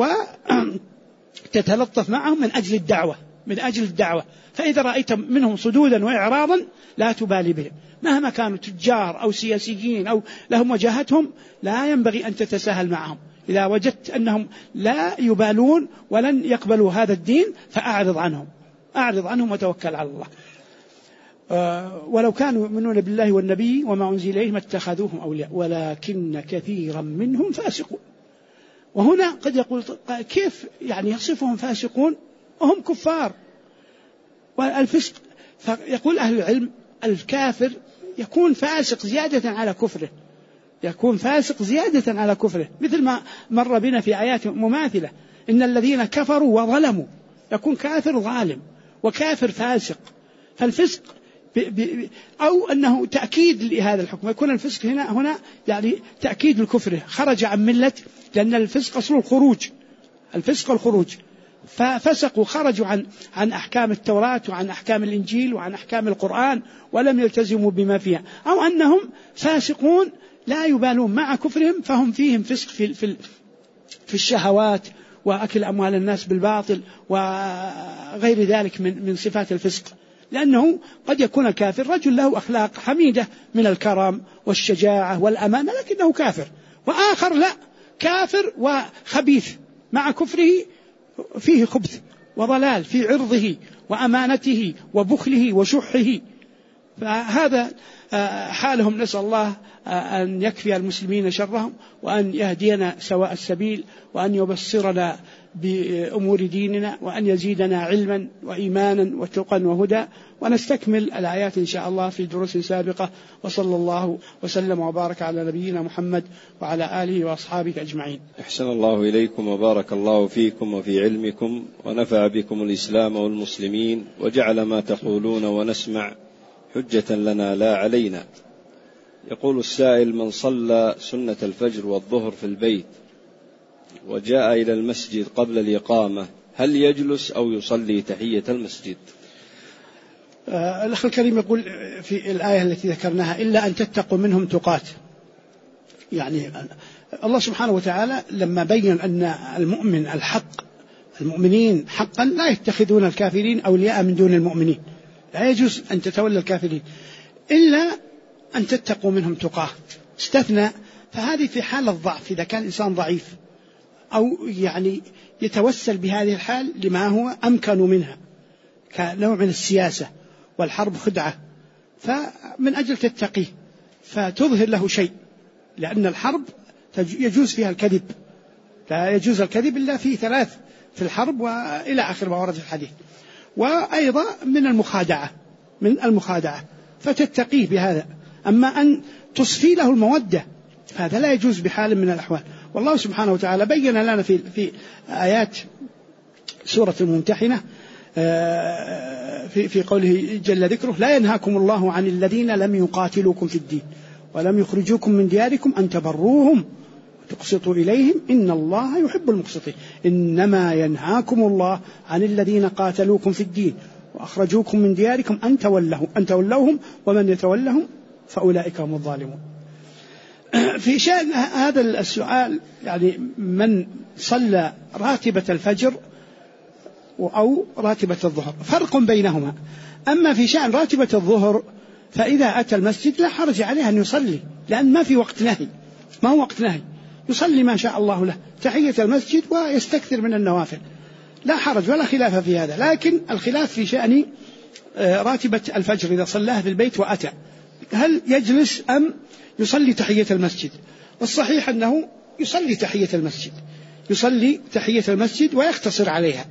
وتتلطف معهم من أجل الدعوة. فإذا رأيت منهم صدودا وإعراضا لا تبالي بهم، مهما كانوا تجار أو سياسيين أو لهم وجاهتهم، لا ينبغي أن تتساهل معهم. إذا وجدت أنهم لا يبالون ولن يقبلوا هذا الدين فأعرض عنهم وتوكل على الله. ولو كانوا يؤمنون بالله والنبي وما أنزل إليه ما اتخذوهم أولياء ولكن كثيرا منهم فاسقون. وهنا قد يقول كيف يعني يصفهم فاسقون وهم كفار؟ والفسق، فيقول أهل العلم الكافر يكون فاسق زيادة على كفره، مثل ما مر بنا في آيات مماثلة. إن الذين كفروا وظلموا، يكون كافر ظالم وكافر فاسق. فالفسق أو أنه تأكيد لهذا الحكم، يكون الفسق هنا يعني تأكيد الكفر، خرج عن ملة، لأن الفسق أصل الخروج. ففسقوا، خرجوا عن أحكام التوراة وعن أحكام الإنجيل وعن أحكام القرآن ولم يلتزموا بما فيها، أو أنهم فاسقون لا يبالون مع كفرهم، فهم فيهم فسق في الشهوات وأكل أموال الناس بالباطل وغير ذلك من صفات الفسق. لأنه قد يكون الكافر رجل له أخلاق حميدة من الكرم والشجاعة والأمانة، لكنه كافر. وآخر لا، كافر وخبيث، مع كفره فيه خبث وضلال في عرضه وأمانته وبخله وشحه. فهذا حالهم. نسأل الله أن يكفي المسلمين شرهم، وأن يهدينا سواء السبيل، وأن يبصرنا بأمور ديننا، وأن يزيدنا علما وإيمانا وتقى وهدى. ونستكمل الآيات إن شاء الله في دروس سابقة. وصلى الله وسلم وبارك على نبينا محمد وعلى آله وأصحابه أجمعين. أحسن الله إليكم وبارك الله فيكم وفي علمكم، ونفع بكم الإسلام والمسلمين، وجعل ما تقولون ونسمع حجة لنا لا علينا. يقول السائل: من صلى سنة الفجر والظهر في البيت وجاء إلى المسجد قبل الإقامة هل يجلس أو يصلي تحية المسجد؟ الأخ الكريم يقول في الآية التي ذكرناها إلا أن تتقوا منهم تقات، يعني الله سبحانه وتعالى لما بين أن المؤمن الحق المؤمنين حقا لا يتخذون الكافرين أولياء من دون المؤمنين، لا يجوز أن تتولى الكافرين إلا أن تتقوا منهم تقاه، استثنى. فهذه في حال الضعف، إذا كان إنسان ضعيف أو يعني يتوسل بهذه الحال لما هو أمكن منها كنوع من السياسة، والحرب خدعة، فمن أجل تتقيه فتظهر له شيء، لأن الحرب يجوز فيها الكذب، لا يجوز الكذب إلا في 3 في الحرب وإلى آخر ما ورد في الحديث. وأيضا من المخادعة فتتقيه بهذا. أما أن تصفي له المودة هذا لا يجوز بحال من الأحوال. والله سبحانه وتعالى بين لنا في آيات سورة الممتحنة في قوله جل ذكره: لا ينهاكم الله عن الذين لم يقاتلوكم في الدين ولم يخرجوكم من دياركم أن تبروهم وتقسطوا إليهم إن الله يحب المقسطين. إنما ينهاكم الله عن الذين قاتلوكم في الدين وأخرجوكم من دياركم أن تولوهم ومن يتولهم فأولئك هم الظالمون. في شأن هذا السؤال، يعني من صلى راتبة الفجر أو راتبة الظهر فرق بينهما. أما في شأن راتبة الظهر فإذا أتى المسجد لا حرج عليه أن يصلي، لأن ما في وقت نهي، ما هو وقت نهي، يصلي ما شاء الله له تحية المسجد ويستكثر من النوافل، لا حرج ولا خلاف في هذا. لكن الخلاف في شأن راتبة الفجر إذا صلاها في البيت وأتى، هل يجلس أم يصلي تحية المسجد؟ والصحيح أنه يصلي تحية المسجد ويقتصر عليها.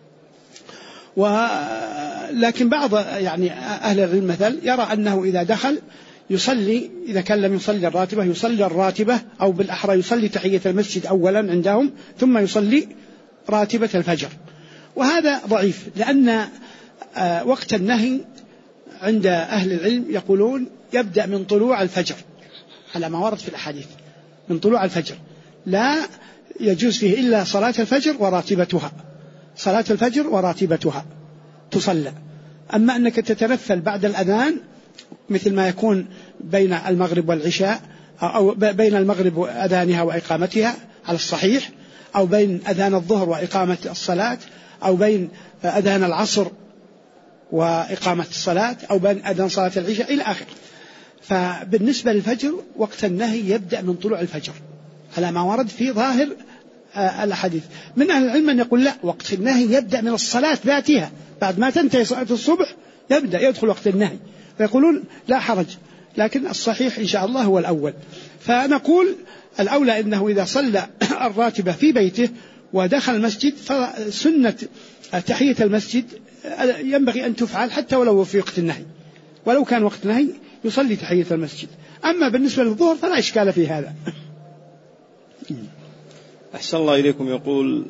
لكن بعض يعني أهل العلم مثل يرى أنه إذا دخل يصلي، إذا كان لم يصلي الراتبة يصلي الراتبة، أو بالأحرى يصلي تحية المسجد أولا عندهم ثم يصلي راتبة الفجر. وهذا ضعيف، لأن وقت النهي عند أهل العلم يقولون يبدأ من طلوع الفجر على ما ورد في الأحاديث، من طلوع الفجر لا يجوز فيه إلا صلاة الفجر وراتبتها تصلى. أما أنك تتنفل بعد الأذان مثل ما يكون بين المغرب والعشاء، أو بين المغرب وأذانها وإقامتها على الصحيح، أو بين أذان الظهر وإقامة الصلاة، أو بين أذان العصر وإقامة الصلاة، أو بين أذان صلاة العشاء إلى آخر. فبالنسبة للفجر وقت النهي يبدأ من طلوع الفجر على ما ورد في ظاهر الحديث. من أهل العلم من يقول لا، وقت النهي يبدأ من الصلاة ذاتها، بعد ما تنتهي صلاة الصبح يدخل وقت النهي، فيقولون لا حرج. لكن الصحيح إن شاء الله هو الأول. فنقول الأولى إنه إذا صلى الراتبة في بيته ودخل المسجد فسنة تحية المسجد ينبغي أن تفعل حتى ولو في وقت النهي، ولو كان وقت النهي يصلي تحية المسجد. أما بالنسبة للظهر فلا إشكال في هذا. أحسن الله إليكم. يقول: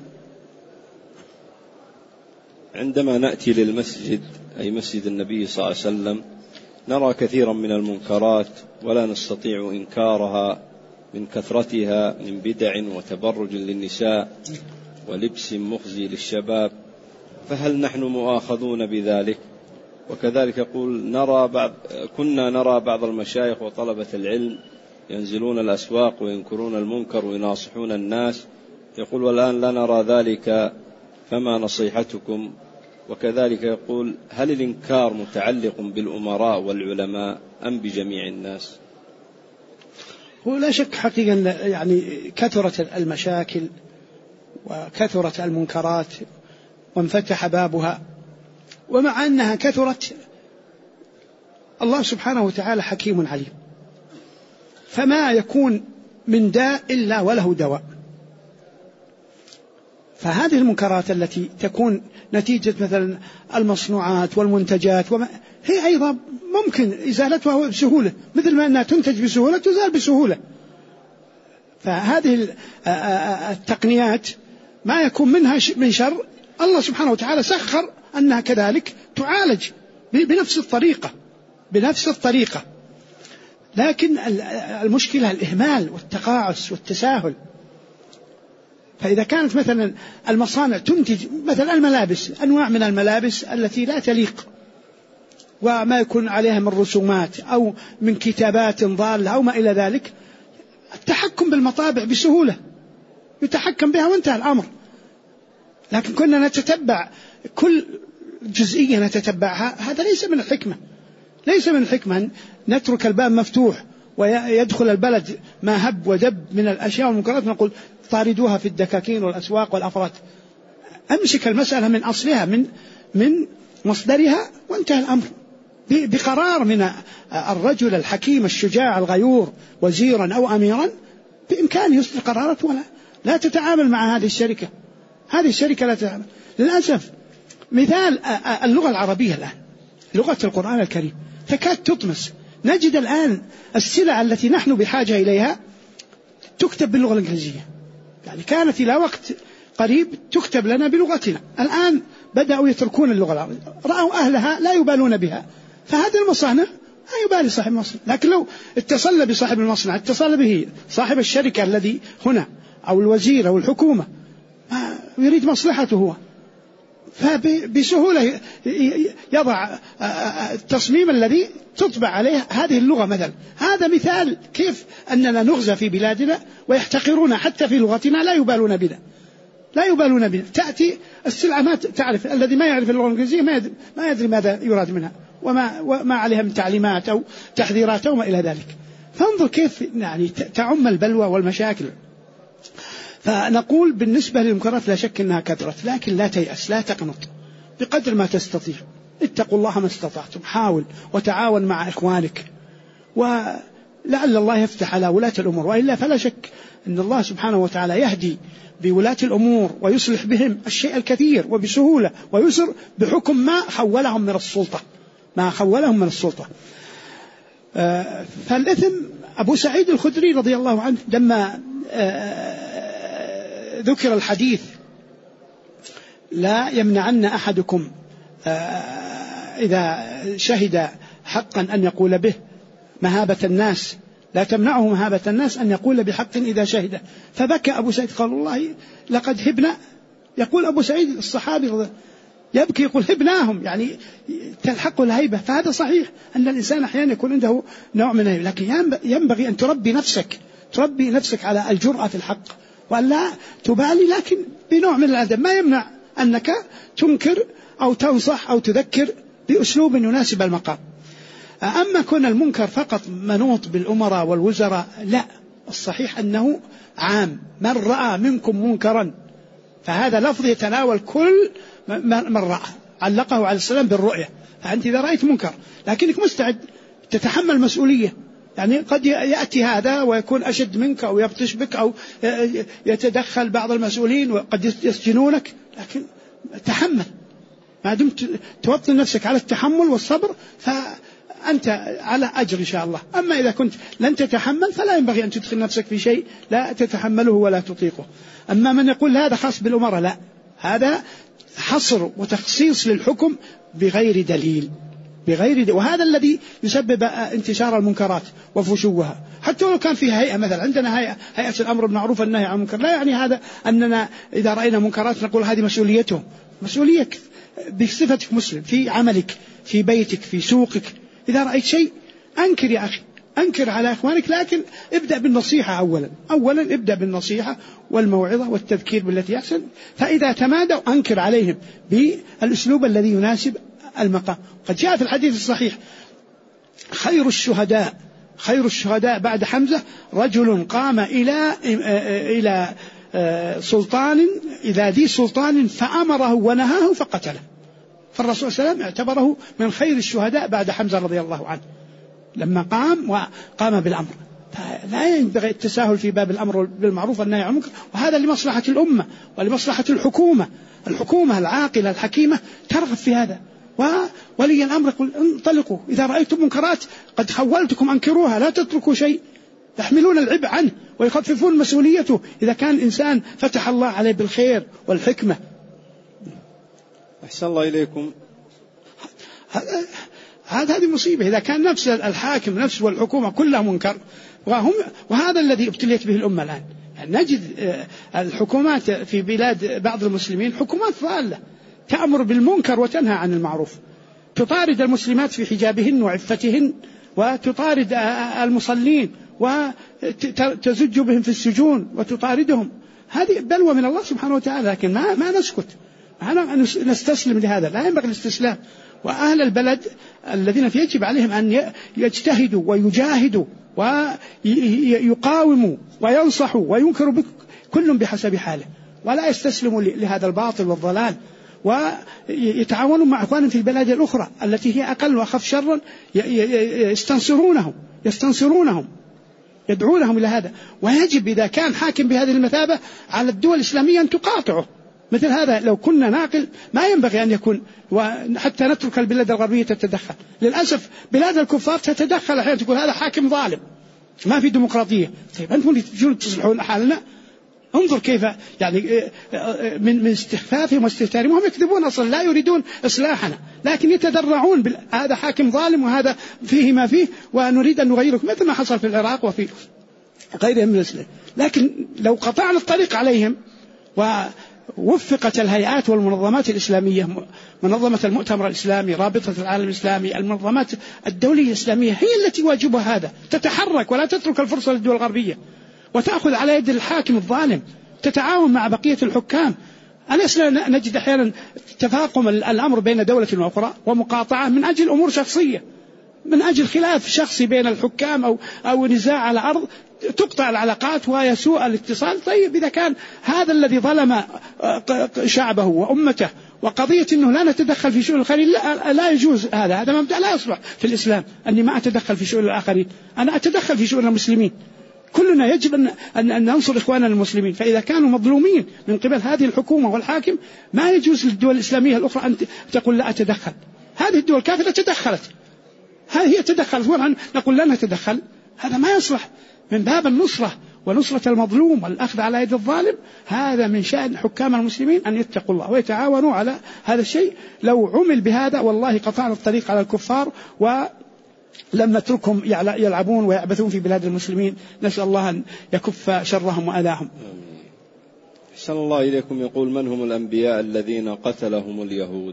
عندما نأتي للمسجد أي مسجد النبي صلى الله عليه وسلم نرى كثيرا من المنكرات ولا نستطيع إنكارها من كثرتها، من بدع وتبرج للنساء ولبس مخزي للشباب، فهل نحن مؤاخذون بذلك؟ وكذلك يقول: كنا نرى بعض المشايخ وطلبة العلم ينزلون الأسواق وينكرون المنكر ويناصحون الناس، يقول: والآن لا نرى ذلك، فما نصيحتكم؟ وكذلك يقول: هل الإنكار متعلق بالأمراء والعلماء أم بجميع الناس؟ هو لا شك حقيقة يعني كثرت المشاكل وكثرت المنكرات وانفتح بابها، ومع أنها كثرت الله سبحانه وتعالى حكيم عليم، فما يكون من داء إلا وله دواء. فهذه المنكرات التي تكون نتيجة مثلا المصنوعات والمنتجات هي أيضا ممكن إزالتها بسهولة، مثل ما أنها تنتج بسهولة تزال بسهولة. فهذه التقنيات ما يكون منها من شر الله سبحانه وتعالى سخر أنها كذلك تعالج بنفس الطريقة. لكن المشكلة الإهمال والتقاعس والتساهل. فإذا كانت مثلا المصانع تنتج مثلا الملابس، أنواع من الملابس التي لا تليق وما يكون عليها من رسومات أو من كتابات ضالة أو ما إلى ذلك، التحكم بالمطابع بسهولة يتحكم بها وانتهى الأمر. لكن كنا نتتبع كل جزئية نتتبعها، هذا ليس من الحكمة. ليس من الحكمة أن نترك الباب مفتوح ويدخل البلد ما هب ودب من الأشياء والمنكرات نقول طاردوها في الدكاكين والأسواق والأفراد. أمسك المسألة من أصلها من مصدرها وانتهى الأمر بقرار من الرجل الحكيم الشجاع الغيور وزيرا أو أميرا بإمكانه يصدر قرارات ولا لا تتعامل مع هذه الشركة. هذه الشركة لا تتعامل. للأسف مثال اللغة العربية الآن، لغة القرآن الكريم تكاد تطمس. نجد الآن السلع التي نحن بحاجة إليها تكتب باللغة الإنجليزية، يعني كانت إلى وقت قريب تكتب لنا بلغتنا، الآن بدأوا يتركون اللغة العربية، رأوا أهلها لا يبالون بها، فهذا المصانع لا يبالي صاحب المصنع. لكن لو اتصل بصاحب المصنع، اتصل به صاحب الشركة الذي هنا أو الوزير أو الحكومة يريد مصلحته هو، فبسهولة يضع التصميم الذي تطبع عليه هذه اللغة مثلا. هذا مثال كيف أننا نغزى في بلادنا ويحتقرون حتى في لغتنا، لا يبالون بنا، لا يبالون بنا. تأتي السلعة ما تعرف، الذي ما يعرف اللغة الإنجليزية ما يدري ماذا يراد منها وما عليها من تعليمات أو تحذيرات أو ما إلى ذلك. فانظر كيف يعني تعم البلوى والمشاكل. فنقول بالنسبة للمنكرات لا شك أنها كثرت، لكن لا تيأس، لا تقنط، بقدر ما تستطيع اتقوا الله ما استطعتم، حاول وتعاون مع إخوانك، ولعل الله يفتح على ولاة الأمور، وإلا فلا شك أن الله سبحانه وتعالى يهدي بولاة الأمور ويصلح بهم الشيء الكثير وبسهولة ويسر بحكم ما خولهم من السلطة، ما خولهم من السلطة. فالإثم أبو سعيد الخدري رضي الله عنه لما ذكر الحديث لا يمنعن أحدكم إذا شهد حقا أن يقول به مهابة الناس، لا تمنعه مهابة الناس أن يقول بحق إذا شهد. فبكى أبو سعيد قال والله لقد هبنا، يقول أبو سعيد الصحابي يبكي يقول هبناهم، يعني تلحق الهيبة. فهذا صحيح أن الإنسان أحيانا يكون عنده نوع من الهيبة، لكن ينبغي أن تربي نفسك على الجرأة في الحق وأن لا تبالي، لكن بنوع من الأدب. ما يمنع أنك تنكر أو تنصح أو تذكر بأسلوب يناسب المقام. أما كون المنكر فقط منوط بالأمراء والوزراء لا، الصحيح أنه عام، من رأى منكم منكرا، فهذا لفظ يتناول كل من رأى، علقه عليه السلام بالرؤية. فأنت إذا رأيت منكر لكنك مستعد تتحمل مسؤولية، يعني قد يأتي هذا ويكون أشد منك أو يبطش بك أو يتدخل بعض المسؤولين وقد يسجنونك، لكن تحمل ما دمت توطن نفسك على التحمل والصبر فأنت على أجر إن شاء الله. أما إذا كنت لن تتحمل فلا ينبغي أن تدخل نفسك في شيء لا تتحمله ولا تطيقه. أما من يقول هذا خاص بالأمراء لا، هذا حصر وتخصيص للحكم بغير دليل. وهذا الذي يسبب انتشار المنكرات وفشوها. حتى لو كان فيها هيئة، مثلا عندنا هيئة الأمر بالمعروف والنهي عن المنكر، لا يعني هذا أننا إذا رأينا منكرات نقول هذه مسؤوليتهم. مسؤوليتك بصفتك مسلم في عملك في بيتك في سوقك، إذا رأيت شيء أنكر يا أخي، أنكر على إخوانك، لكن ابدأ بالنصيحة أولا ابدأ بالنصيحة والموعظة والتذكير بالتي أحسن، فإذا تمادوا أنكر عليهم بالأسلوب الذي يناسب المقام. قد جاء في الحديث الصحيح خير الشهداء بعد حمزة رجل قام إلى سلطان إذا ذي سلطان فأمره ونهاه فقتله. فالرسول صلى الله عليه وسلم اعتبره من خير الشهداء بعد حمزة رضي الله عنه لما قام بالأمر. لا ينبغي التساهل في باب الأمر بالمعروف والنهي عن المنكر، وهذا لمصلحة الأمة ولمصلحة الحكومة العاقلة الحكيمة ترغب في هذا. وولي الأمر يقول انطلقوا إذا رأيتم منكرات قد خولتكم أنكروها، لا تتركوا شيء، يحملون العبء عنه ويخففون مسؤوليته إذا كان الإنسان فتح الله عليه بالخير والحكمة. أحسن الله إليكم. هذه مصيبة إذا كان نفس الحاكم نفس والحكومة كلها منكر، وهذا الذي ابتليت به الأمة الآن. يعني نجد الحكومات في بلاد بعض المسلمين حكومات ضالة تأمر بالمنكر وتنهى عن المعروف، تطارد المسلمات في حجابهن وعفتهن، وتطارد المصلين وتزج بهم في السجون وتطاردهم. هذه بلوى من الله سبحانه وتعالى، لكن ما نسكت، نستسلم لهذا، لا ينبغي الاستسلام. وأهل البلد الذين يجب عليهم أن يجتهدوا ويجاهدوا ويقاوموا وينصحوا وينكروا كل بحسب حاله، ولا يستسلموا لهذا الباطل والضلال، ويتعاونوا مع أخوانهم في البلاد الأخرى التي هي أقل وأخف شرا، يستنصرونهم يدعونهم إلى هذا. ويجب إذا كان حاكم بهذه المثابة على الدول الإسلامية أن تقاطعه. مثل هذا لو كنا ناقل ما ينبغي أن يكون، وحتى نترك البلاد الغربية تتدخل. للأسف بلاد الكفار تتدخل أحيانا، تقول هذا حاكم ظالم ما في ديمقراطية. طيب أنتم تجون تصلحون حالنا؟ انظر كيف يعني من استخفافهم واستهتارهم، هم يكذبون أصلا، لا يريدون إصلاحنا، لكن يتدرعون هذا حاكم ظالم وهذا فيه ما فيه ونريد أن نغيره، مثل ما حصل في العراق وفي غيرهم من الإسلام. لكن لو قطعنا الطريق عليهم ووفقت الهيئات والمنظمات الإسلامية، منظمة المؤتمر الإسلامي، رابطة العالم الإسلامي، المنظمات الدولية الإسلامية هي التي واجبها هذا، تتحرك ولا تترك الفرصة للدول الغربية وتأخذ على يد الحاكم الظالم، تتعاون مع بقية الحكام. ألسنا نجد أحيانا تفاقم الأمر بين دولة وأخرى ومقاطعة من أجل أمور شخصية، من أجل خلاف شخصي بين الحكام أو نزاع على أرض، تقطع العلاقات ويسوء الاتصال. طيب إذا كان هذا الذي ظلم شعبه وأمته وقضية أنه لا نتدخل في شؤون الآخرين، لا يجوز، هذا مبدأ لا يصلح في الإسلام، أني ما أتدخل في شؤون الآخرين، أنا أتدخل في شؤون المسلمين. كلنا يجب أن ننصر إخواننا المسلمين. فإذا كانوا مظلومين من قبل هذه الحكومة والحاكم، ما يجوز للدول الإسلامية الأخرى أن تقول لا أتدخل. هذه الدول الكافرة تدخلت، هي تدخلت نقول لا نتدخل، هذا ما يصلح. من باب النصرة ونصرة المظلوم والأخذ على يد الظالم، هذا من شأن حكام المسلمين أن يتقوا الله ويتعاونوا على هذا الشيء. لو عمل بهذا والله قطعنا الطريق على الكفار ولم نتركهم يلعبون ويعبثون في بلاد المسلمين. نسأل الله أن يكف شرهم وأذاهم. أحسن الله إليكم. يقول: من هم الأنبياء الذين قتلهم اليهود؟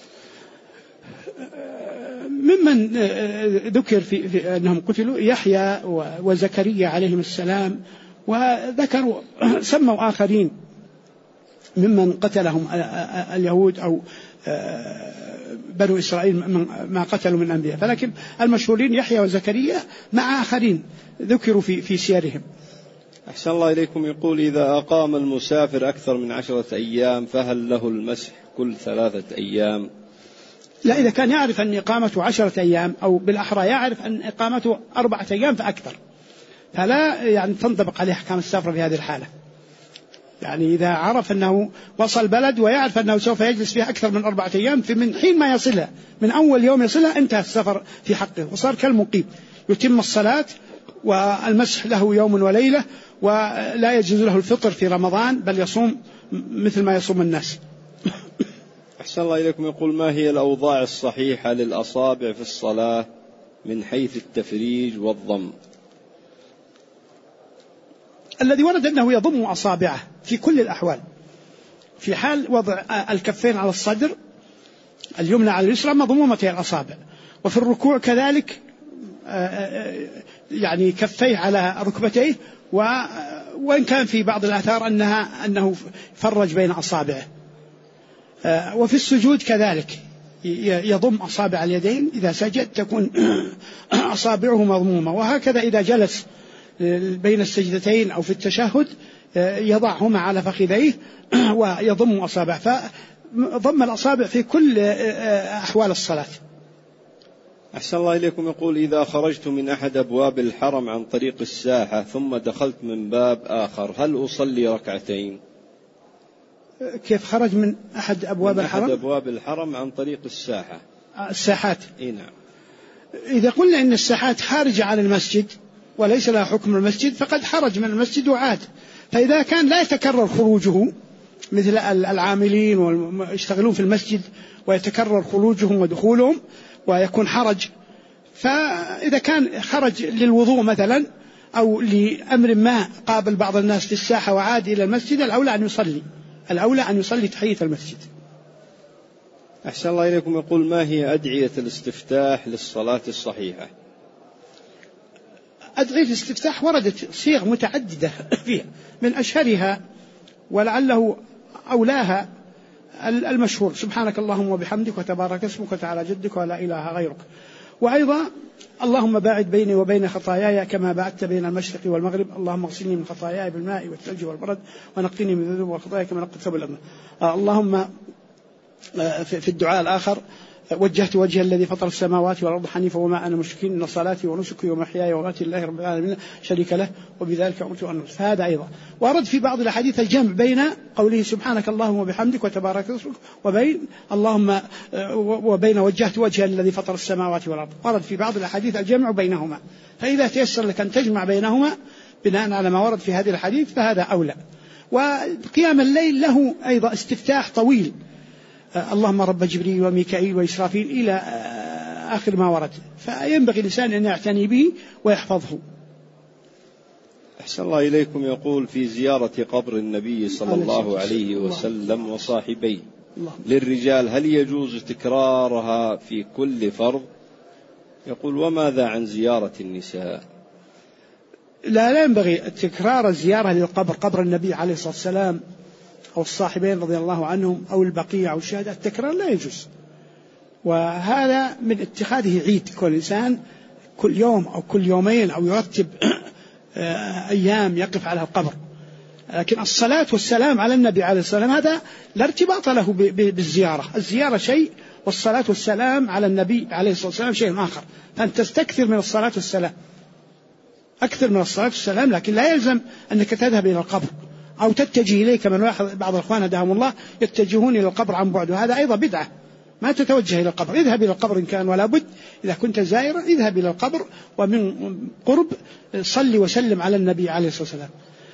ممن ذكر في أنهم قتلوا يحيى وزكريا عليهم السلام، وذكروا سموا آخرين ممن قتلهم اليهود أو بنو إسرائيل ما قتلوا من أنبياء، فلكن المشهورين يحيى وزكريا مع آخرين ذكروا في سيرهم. أحسن الله إليكم. يقول: إذا أقام المسافر أكثر من 10 أيام فهل له المسح كل 3 أيام؟ لا، إذا كان يعرف أن إقامته 10 أيام، أو بالأحرى يعرف أن إقامته 4 أيام فأكثر، فلا يعني تنطبق عليه أحكام السفر في هذه الحالة. يعني إذا عرف أنه وصل بلد ويعرف أنه سوف يجلس فيها أكثر من 4 أيام، من حين ما يصلها، من أول يوم يصلها انتهى السفر في حقه وصار كالمقيم، يتم الصلاة والمسح له يوم وليلة، ولا يجوز له الفطر في رمضان، بل يصوم مثل ما يصوم الناس. أحسن الله إليكم. يقول: ما هي الأوضاع الصحيحة للأصابع في الصلاة من حيث التفريج والضم؟ الذي ورد أنه يضم أصابعه في كل الأحوال، في حال وضع الكفين على الصدر، اليمنى على اليسرى مضمومة الأصابع، وفي الركوع كذلك يعني كفيه على ركبتيه، وإن كان في بعض الآثار أنه فرج بين أصابعه، وفي السجود كذلك يضم أصابع اليدين، إذا سجد تكون أصابعه مضمومة، وهكذا إذا جلس بين السجدتين أو في التشهد يضعهما على فخذيه ويضم أصابع، فضم الأصابع في كل أحوال الصلاة. أحسن الله إليكم. يقول: إذا خرجت من أحد أبواب الحرم عن طريق الساحة ثم دخلت من باب آخر، هل أصلي ركعتين؟ كيف خرج من أحد أبواب الحرم؟ أحد أبواب الحرم عن طريق الساحة. الساحات. نعم. إذا قلنا إن الساحات خارجة عن المسجد وليس لها حكم المسجد، فقد خرج من المسجد وعاد. فإذا كان لا يتكرر خروجه مثل العاملين ويشتغلون في المسجد ويتكرر خروجهم ودخولهم ويكون حرج، فإذا كان خرج للوضوء مثلا أو لأمر ما قابل بعض الناس في الساحة وعاد إلى المسجد، الأولى أن يصلي تحية المسجد. أحسن الله إليكم. يقول: ما هي أدعية الاستفتاح للصلاة الصحيحة؟ أدعية الاستفتاح وردت صيغ متعددة فيها، من أشهرها ولعله أولاها المشهور: سبحانك اللهم وبحمدك وتبارك اسمك وتعالى جدك ولا إله غيرك. وأيضا: اللهم باعد بيني وبين خطاياي كما باعدت بين المشرق والمغرب، اللهم اغسلني من خطاياي بالماء والثلج والبرد ونقني من الذنوب والخطايا كما نقيت الثوب الأبيض. اللهم في الدعاء الآخر: وجهت وجهي الذي فطر السماوات والأرض حنيفا وما أنا مشركين، إن صلاتي ونسكي ومحياي ومماتي لله رب العالمين شريك له وبذلك أمرت وأنا مسلم. فهذا أيضا ورد في بعض الأحاديث الجمع بين قوله سبحانك اللهم وبحمدك وتبارك اسمك وبين اللهم وبين وجهت وجهي الذي فطر السماوات والأرض. ورد في بعض الأحاديث الجمع بينهما، فإذا تيسر لك أن تجمع بينهما بناء على ما ورد في هذه الحديث فهذا أولى. وقيام الليل له أيضا استفتاح طويل: اللهم رب جبريل وميكائيل وإسرافيل إلى آخر ما ورد، فينبغي الإنسان أن يعتني به ويحفظه. أحسن الله إليكم. يقول: في زيارة قبر النبي صلى الله عليه وسلم وصاحبيه للرجال هل يجوز تكرارها في كل فرض؟ يقول: وماذا عن زيارة النساء؟ لا ينبغي تكرار الزيارة للقبر، قبر النبي عليه الصلاة والسلام أو الصاحبين رضي الله عنهم أو البقيع أو الشهداء، التكرار لا يجوز. وهذا من اتخاذه عيد، كل إنسان كل يوم أو كل يومين أو يرتب أيام يقف على القبر. لكن الصلاة والسلام على النبي عليه الصلاة والسلام هذا لا ارتباط له بالزيارة. الزيارة شيء والصلاة والسلام على النبي عليه الصلاة والسلام شيء آخر. فأنت تستكثر من الصلاة والسلام، أكثر من الصلاة والسلام، لكن لا يلزم أنك تذهب إلى القبر أو تتجه إليه كما نلاحظ بعض الأخوان هداهم الله يتجهون إلى القبر عن بعد، وهذا أيضا بدعة. ما تتوجه إلى القبر، اذهب إلى القبر إن كان ولا بد. إذا كنت زائرا اذهب إلى القبر ومن قرب صلي وسلم على النبي عليه الصلاة والسلام.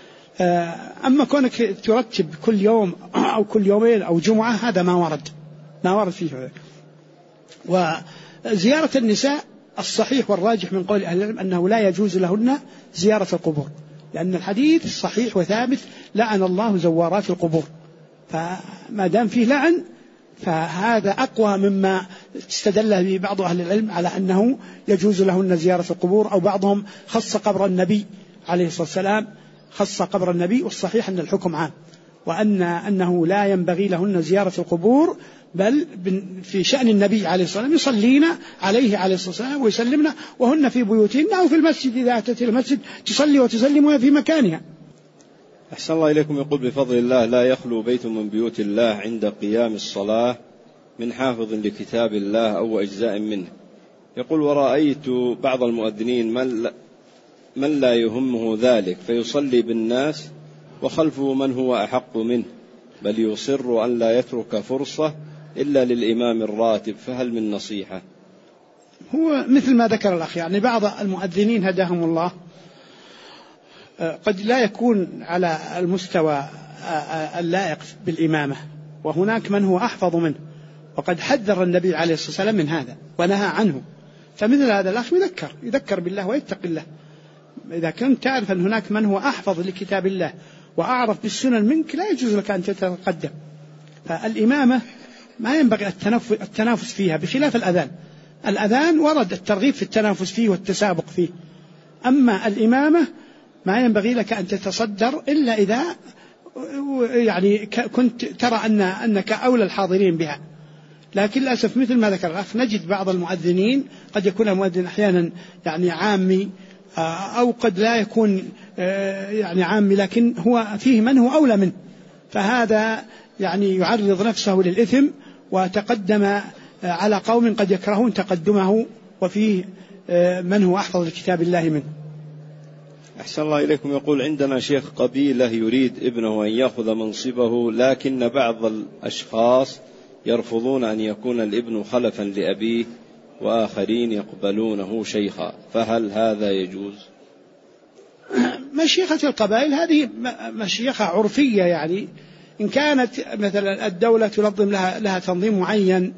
أما كونك ترتب كل يوم أو كل يومين أو جمعة هذا ما ورد فيه. وزيارة النساء الصحيح والراجح من قول أهل العلم أنه لا يجوز لهن زيارة القبور، لأن الحديث صحيح وثابت: لعن الله زوارات القبور. فما دام فيه لعن فهذا أقوى مما استدل به بعض أهل العلم على أنه يجوز لهن زيارة القبور، أو بعضهم خص قبر النبي عليه الصلاة والسلام، خص قبر النبي، والصحيح أن الحكم عام، أنه لا ينبغي لهن زيارة القبور، بل في شأن النبي عليه الصلاة والسلام يصلين عليه عليه الصلاة والسلام ويسلمن وهن في بيوتهن أو في المسجد، إذا أتت إلى المسجد تصلي وتسلم في مكانها. أحسن الله إليكم. يقول: بفضل الله لا يخلو بيت من بيوت الله عند قيام الصلاة من حافظ لكتاب الله أو أجزاء منه. يقول: ورأيت بعض المؤذنين من لا يهمه ذلك فيصلي بالناس وخلفه من هو أحق منه، بل يصر أن لا يترك فرصة إلا للإمام الراتب، فهل من نصيحة؟ هو مثل ما ذكر الأخ، يعني بعض المؤذنين هداهم الله قد لا يكون على المستوى اللائق بالإمامة، وهناك من هو أحفظ منه، وقد حذر النبي عليه الصلاة والسلام من هذا ونهى عنه. فمثل هذا الأخ يذكر بالله ويتقي الله. إذا كنت تعرف أن هناك من هو أحفظ لكتاب الله وأعرف بالسنن منك لا يجوز لك أن تتقدم. فالإمامة ما ينبغي التنافس فيها، بخلاف الأذان ورد الترغيب في التنافس فيه والتسابق فيه. أما الإمامة ما ينبغي لك أن تتصدر إلا إذا يعني كنت ترى أنك أولى الحاضرين بها. لكن للأسف مثل ما ذكر الأخ نجد بعض المؤذنين قد يكون المؤذن أحيانا يعني عامي، أو قد لا يكون يعني عامي، لكن هو فيه من هو أولى منه، فهذا يعني يعرض نفسه للإثم وتقدم على قوم قد يكرهون تقدمه، وفيه من هو أحفظ لكتاب الله منه. أحسن الله إليكم. يقول: عندنا شيخ قبيلة يريد ابنه أن يأخذ منصبه، لكن بعض الأشخاص يرفضون أن يكون الابن خلفا لأبيه، وآخرين يقبلونه شيخا، فهل هذا يجوز؟ مشيخة القبائل هذه مشيخة عرفية، يعني إن كانت مثلا الدولة تنظم لها تنظيم معين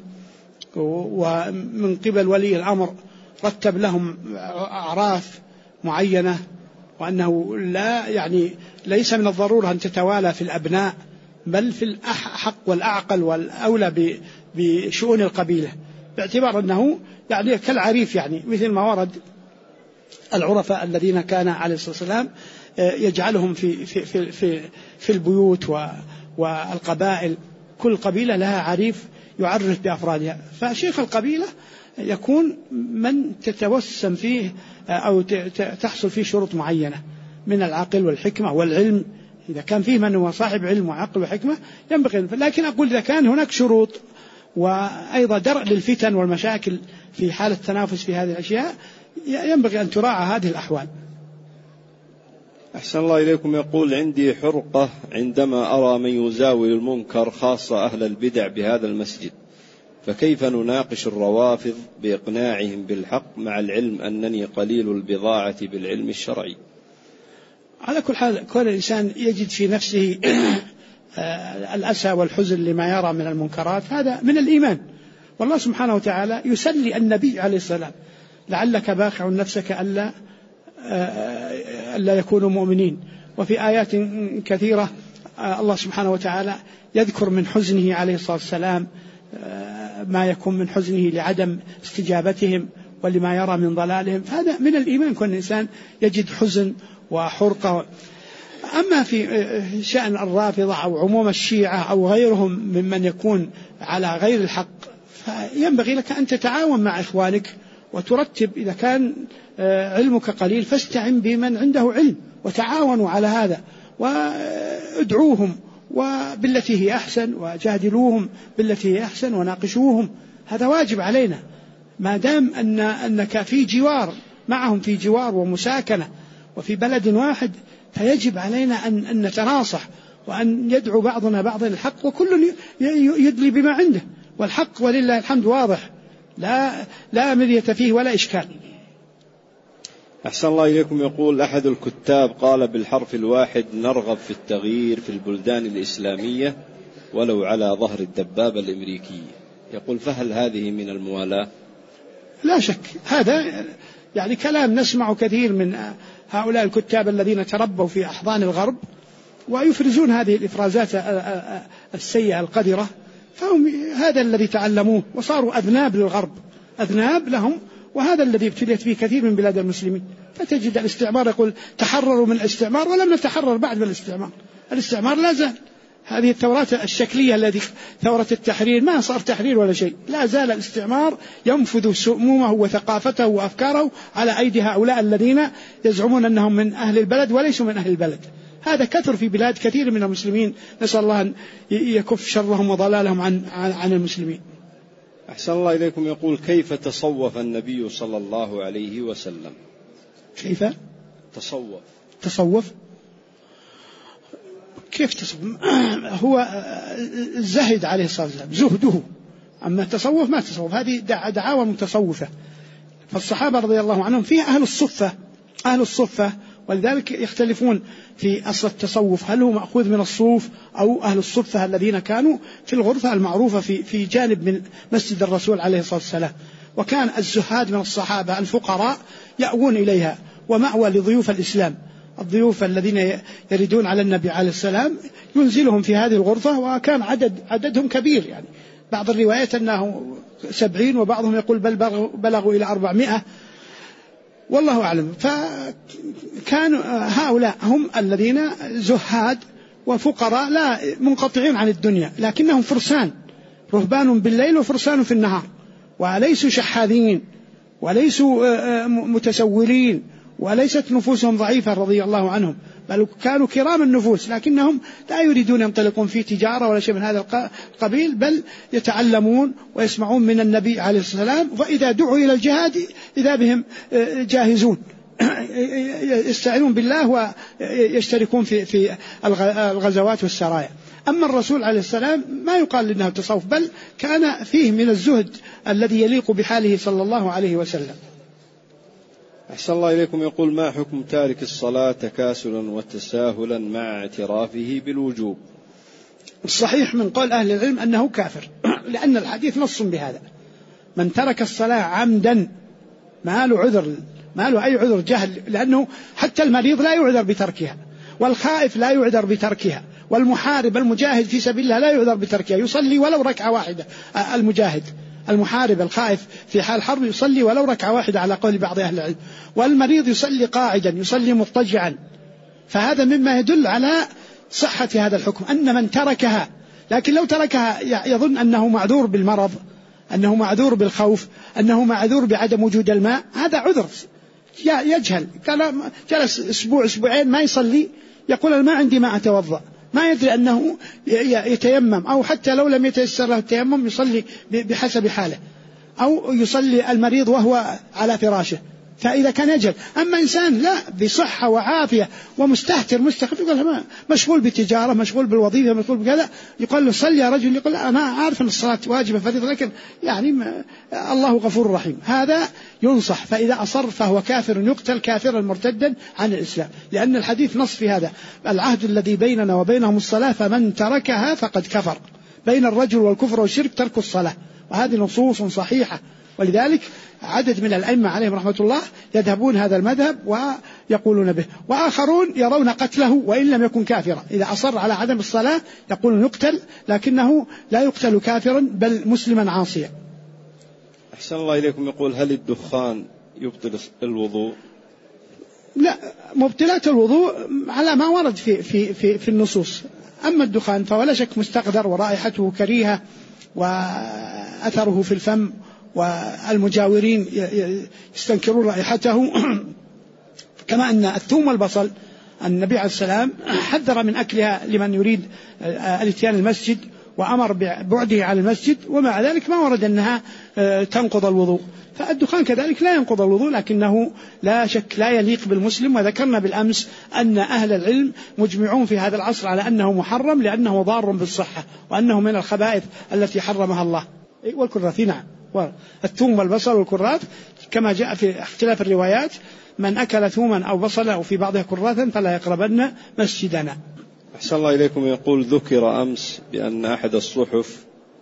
ومن قبل ولي الأمر رتب لهم أعراف معينة وأنه لا يعني ليس من الضرورة أن تتوالى في الأبناء، بل في الأحق والأعقل والأولى بشؤون القبيلة، باعتبار أنه يعني كالعريف، يعني مثل ما ورد العرفاء الذين كان عليه الصلاة والسلام يجعلهم في البيوت والقبائل، كل قبيلة لها عريف يعرف بأفرادها، فشيخ القبيلة يكون من تتوسم فيه أو تحصل فيه شروط معينة من العقل والحكمة والعلم. إذا كان فيه من هو صاحب علم وعقل وحكمة ينبغي، لكن أقول إذا كان هناك شروط وأيضا درء للفتن والمشاكل في حالة التنافس في هذه الأشياء ينبغي أن تراعى هذه الأحوال. أحسن الله إليكم. يقول: عندي حرقة عندما أرى من يزاول المنكر خاصة أهل البدع بهذا المسجد، فكيف نناقش الروافض بإقناعهم بالحق مع العلم أنني قليل البضاعة بالعلم الشرعي؟ على كل حال كل إنسان يجد في نفسه الأسى والحزن لما يرى من المنكرات، هذا من الإيمان، والله سبحانه وتعالى يسلي النبي عليه السلام: لعلك باخع نفسك ألا يكونوا مؤمنين. وفي آيات كثيرة الله سبحانه وتعالى يذكر من حزنه عليه الصلاة والسلام ما يكون من حزنه لعدم استجابتهم ولما يرى من ضلالهم، هذا من الإيمان، كل إنسان يجد حزن وحرقة. أما في شأن الرافضة أو عموم الشيعة أو غيرهم ممن يكون على غير الحق، فينبغي لك أن تتعاون مع إخوانك وترتب، إذا كان علمك قليل فاستعن بمن عنده علم وتعاونوا على هذا، وادعوهم وبالتي هي أحسن وجادلوهم بالتي هي أحسن وناقشوهم، هذا واجب علينا ما دام أنك في جوار معهم، في جوار ومساكنة وفي بلد واحد، فيجب علينا أن نتناصح وأن يدعو بعضنا بعضا الحق، وكل يدلي بما عنده، والحق ولله الحمد واضح لا مرية فيه ولا إشكال. أحسن الله إليكم. يقول: أحد الكتاب قال بالحرف الواحد: نرغب في التغيير في البلدان الإسلامية ولو على ظهر الدبابة الأمريكية. يقول: فهل هذه من الموالاة؟ لا شك، هذا يعني كلام نسمع كثير من هؤلاء الكتاب الذين تربوا في أحضان الغرب ويفرزون هذه الإفرازات السيئة القذرة، فهم هذا الذي تعلموه وصاروا أذناب للغرب، أذناب لهم، وهذا الذي ابتليت فيه كثير من بلاد المسلمين. فتجد الاستعمار يقول تحرروا من الاستعمار، ولم نتحرر بعد من الاستعمار، الاستعمار لا زال. هذه الثورات الشكلية التي ثورة التحرير ما صار تحرير ولا شيء، لا زال الاستعمار ينفذ سمومه وثقافته وأفكاره على أيدي هؤلاء الذين يزعمون أنهم من أهل البلد وليسوا من أهل البلد. هذا كثر في بلاد كثير من المسلمين، نسأل الله أن يكف شرهم وضلالهم عن المسلمين. أحسن الله إليكم. يقول: كيف تصوف النبي صلى الله عليه وسلم؟ كيف تصوف؟ كيف تصوف؟ هو زهد عليه الصلاة والسلام، زهده. أما التصوف ما تصوف، هذه دعاوى متصوفة. فالصحابة رضي الله عنهم فيه أهل الصفة، ولذلك يختلفون في أصل التصوف، هل هو مأخوذ من الصوف أو أهل الصفة الذين كانوا في الغرفة المعروفة في جانب من مسجد الرسول عليه الصلاة والسلام. وكان الزهاد من الصحابة الفقراء يأوون إليها، ومأوى لضيوف الإسلام، الضيوف الذين يردون على النبي عليه السلام ينزلهم في هذه الغرفة، وكان عددهم كبير، يعني بعض الروايات أنه 70 وبعضهم يقول بل بلغوا إلى 400، والله أعلم. فكان هؤلاء هم الذين زهاد وفقراء لا منقطعين عن الدنيا، لكنهم فرسان، رهبان بالليل وفرسان في النهار، وليسوا شحاذين وليسوا متسولين، وليست نفوسهم ضعيفة رضي الله عنهم، بل كانوا كرام النفوس، لكنهم لا يريدون ينطلقون في تجارة ولا شيء من هذا القبيل، بل يتعلمون ويسمعون من النبي عليه السلام، وإذا دعوا إلى الجهاد إذا بهم جاهزون، يستعينون بالله ويشتركون في الغزوات والسرايا. أما الرسول عليه السلام ما يقال إنه تصوف، بل كان فيه من الزهد الذي يليق بحاله صلى الله عليه وسلم. أحسن الله إليكم. يقول: ما حكم تارك الصلاة تكاسلا وتساهلا مع اعترافه بالوجوب؟ الصحيح من قول أهل العلم أنه كافر، لأن الحديث نص بهذا: من ترك الصلاة عمدا ما له عذر ما له أي عذر جهل، لأنه حتى المريض لا يعذر بتركها، والخائف لا يعذر بتركها، والمحارب المجاهد في سبيل الله لا يعذر بتركها، يصلي ولو ركعة واحدة. المجاهد المحارب الخائف في حال حرب يصلي ولو ركعة واحدة على قول بعض أهل العلم، والمريض يصلي قاعدا، يصلي مضطجعا. فهذا مما يدل على صحة هذا الحكم، أن من تركها، لكن لو تركها يظن أنه معذور بالمرض، أنه معذور بالخوف، أنه معذور بعدم وجود الماء، هذا عذر يجهل. قال جلس أسبوع أسبوعين ما يصلي، يقول أنا ما عندي ماء أتوضأ، ما يدري أنه يتيمم، أو حتى لو لم يتيسر له التيمم يصلي بحسب حاله، أو يصلي المريض وهو على فراشه. فإذا كان يجهل. أما إنسان لا بصحة وعافية ومستهتر مستخف، يقول مشغول بالتجارة، مشغول بالوظيفة، مشغول بكذا، يقول له صلي يا رجل، يقول أنا عارف أن الصلاة واجبة فريضة، لكن يعني الله غفور رحيم، هذا ينصح. فإذا أصر فهو كافر يقتل كافرا مرتدا عن الإسلام، لأن الحديث نص في هذا: العهد الذي بيننا وبينهم الصلاة فمن تركها فقد كفر. بين الرجل والكفر والشرك ترك الصلاة، وهذه نصوص صحيحة. ولذلك عدد من الأئمة عليهم رحمة الله يذهبون هذا المذهب ويقولون به، وآخرون يرون قتله وإن لم يكن كافرا. إذا أصر على عدم الصلاة يقولون يقتل، لكنه لا يقتل كافرا بل مسلما عاصيا. أحسن الله إليكم. يقول: هل الدخان يبطل الوضوء؟ لا، مبطلات الوضوء على ما ورد في النصوص. أما الدخان فولا شك مستقذر ورائحته كريهة وأثره في الفم، والمجاورين يستنكرون رائحته. كما أن الثوم والبصل النبي عليه السلام حذر من أكلها لمن يريد الاتيان المسجد، وأمر ببعده عن المسجد، ومع ذلك ما ورد أنها تنقض الوضوء. فالدخان كذلك لا ينقض الوضوء، لكنه لا شك لا يليق بالمسلم. وذكرنا بالأمس أن أهل العلم مجمعون في هذا العصر على أنه محرم، لأنه ضار بالصحة، وأنه من الخبائث التي حرمها الله. والكراث، نعم، الثوم والبصل والكراث كما جاء في اختلاف الروايات: من أكل ثوما أو بصلا أو في بعضها كراثا فلا يقربن مسجدنا. أحسن الله إليكم. يقول: ذكر أمس بأن أحد الصحف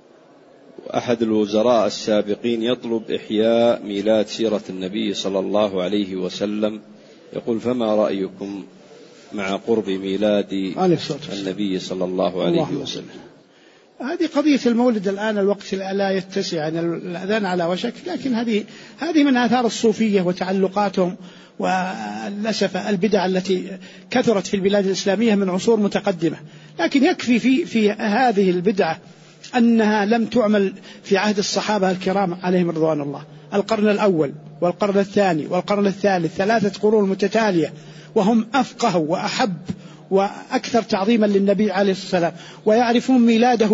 وأحد الوزراء السابقين يطلب إحياء ميلاد سيرة النبي صلى الله عليه وسلم. يقول: فما رأيكم مع قرب ميلاد النبي صلى الله عليه وسلم؟ هذه قضية المولد الآن الوقت لا يتسع، يعني الأذان على وشك، لكن هذه من آثار الصوفية وتعلقاتهم، وللأسف البدع التي كثرت في البلاد الإسلامية من عصور متقدمة. لكن يكفي في هذه البدعة أنها لم تعمل في عهد الصحابة الكرام عليهم رضوان الله، القرن الأول والقرن الثاني والقرن الثالث، 3 قرون متتالية، وهم أفقه وأحب وأكثر تعظيما للنبي عليه الصلاة والسلام، ويعرفون ميلاده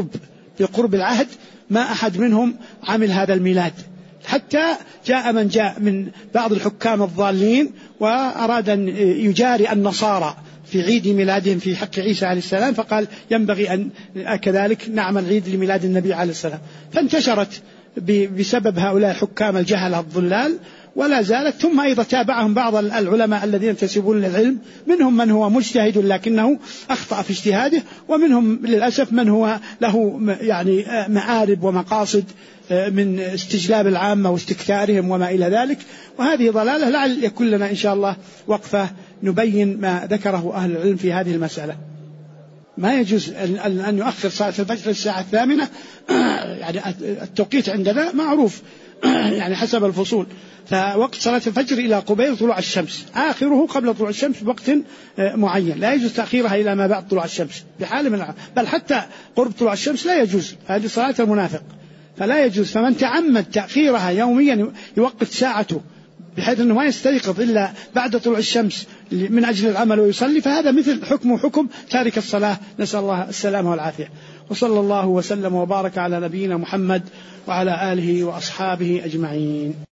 بقرب العهد. ما أحد منهم عمل هذا الميلاد، حتى جاء من جاء من بعض الحكام الضالين وأراد أن يجاري النصارى في عيد ميلادهم في حق عيسى عليه السلام، فقال ينبغي أن كذلك نعمل عيد لميلاد النبي عليه السلام. فانتشرت بسبب هؤلاء الحكام الجهلة الضلال، ولا زالت. ثم أيضا تابعهم بعض العلماء الذين ينتسبون للعلم، منهم من هو مجتهد لكنه أخطأ في اجتهاده، ومنهم للأسف من هو له يعني معارب ومقاصد من استجلاب العامة واستكثارهم وما إلى ذلك. وهذه ضلالة، لعل يكون لنا إن شاء الله وقفة نبين ما ذكره أهل العلم في هذه المسألة. ما يجوز أن يؤخر صلاة الفجر الساعة 8، يعني التوقيت عندنا معروف يعني حسب الفصول، فوقت صلاة الفجر إلى قبيل طلوع الشمس، آخره قبل طلوع الشمس بوقت معين، لا يجوز تأخيرها إلى ما بعد طلوع الشمس بحال من الحال، بل حتى قرب طلوع الشمس لا يجوز، هذه صلاة المنافق فلا يجوز. فمن تعمد تأخيرها يوميا يوقت ساعته بحيث أنه ما يستيقظ إلا بعد طلوع الشمس من أجل العمل ويصلي، فهذا مثل حكم تارك الصلاة، نسأل الله السلامة والعافية. وصلى الله وسلم وبارك على نبينا محمد وعلى آله وأصحابه أجمعين.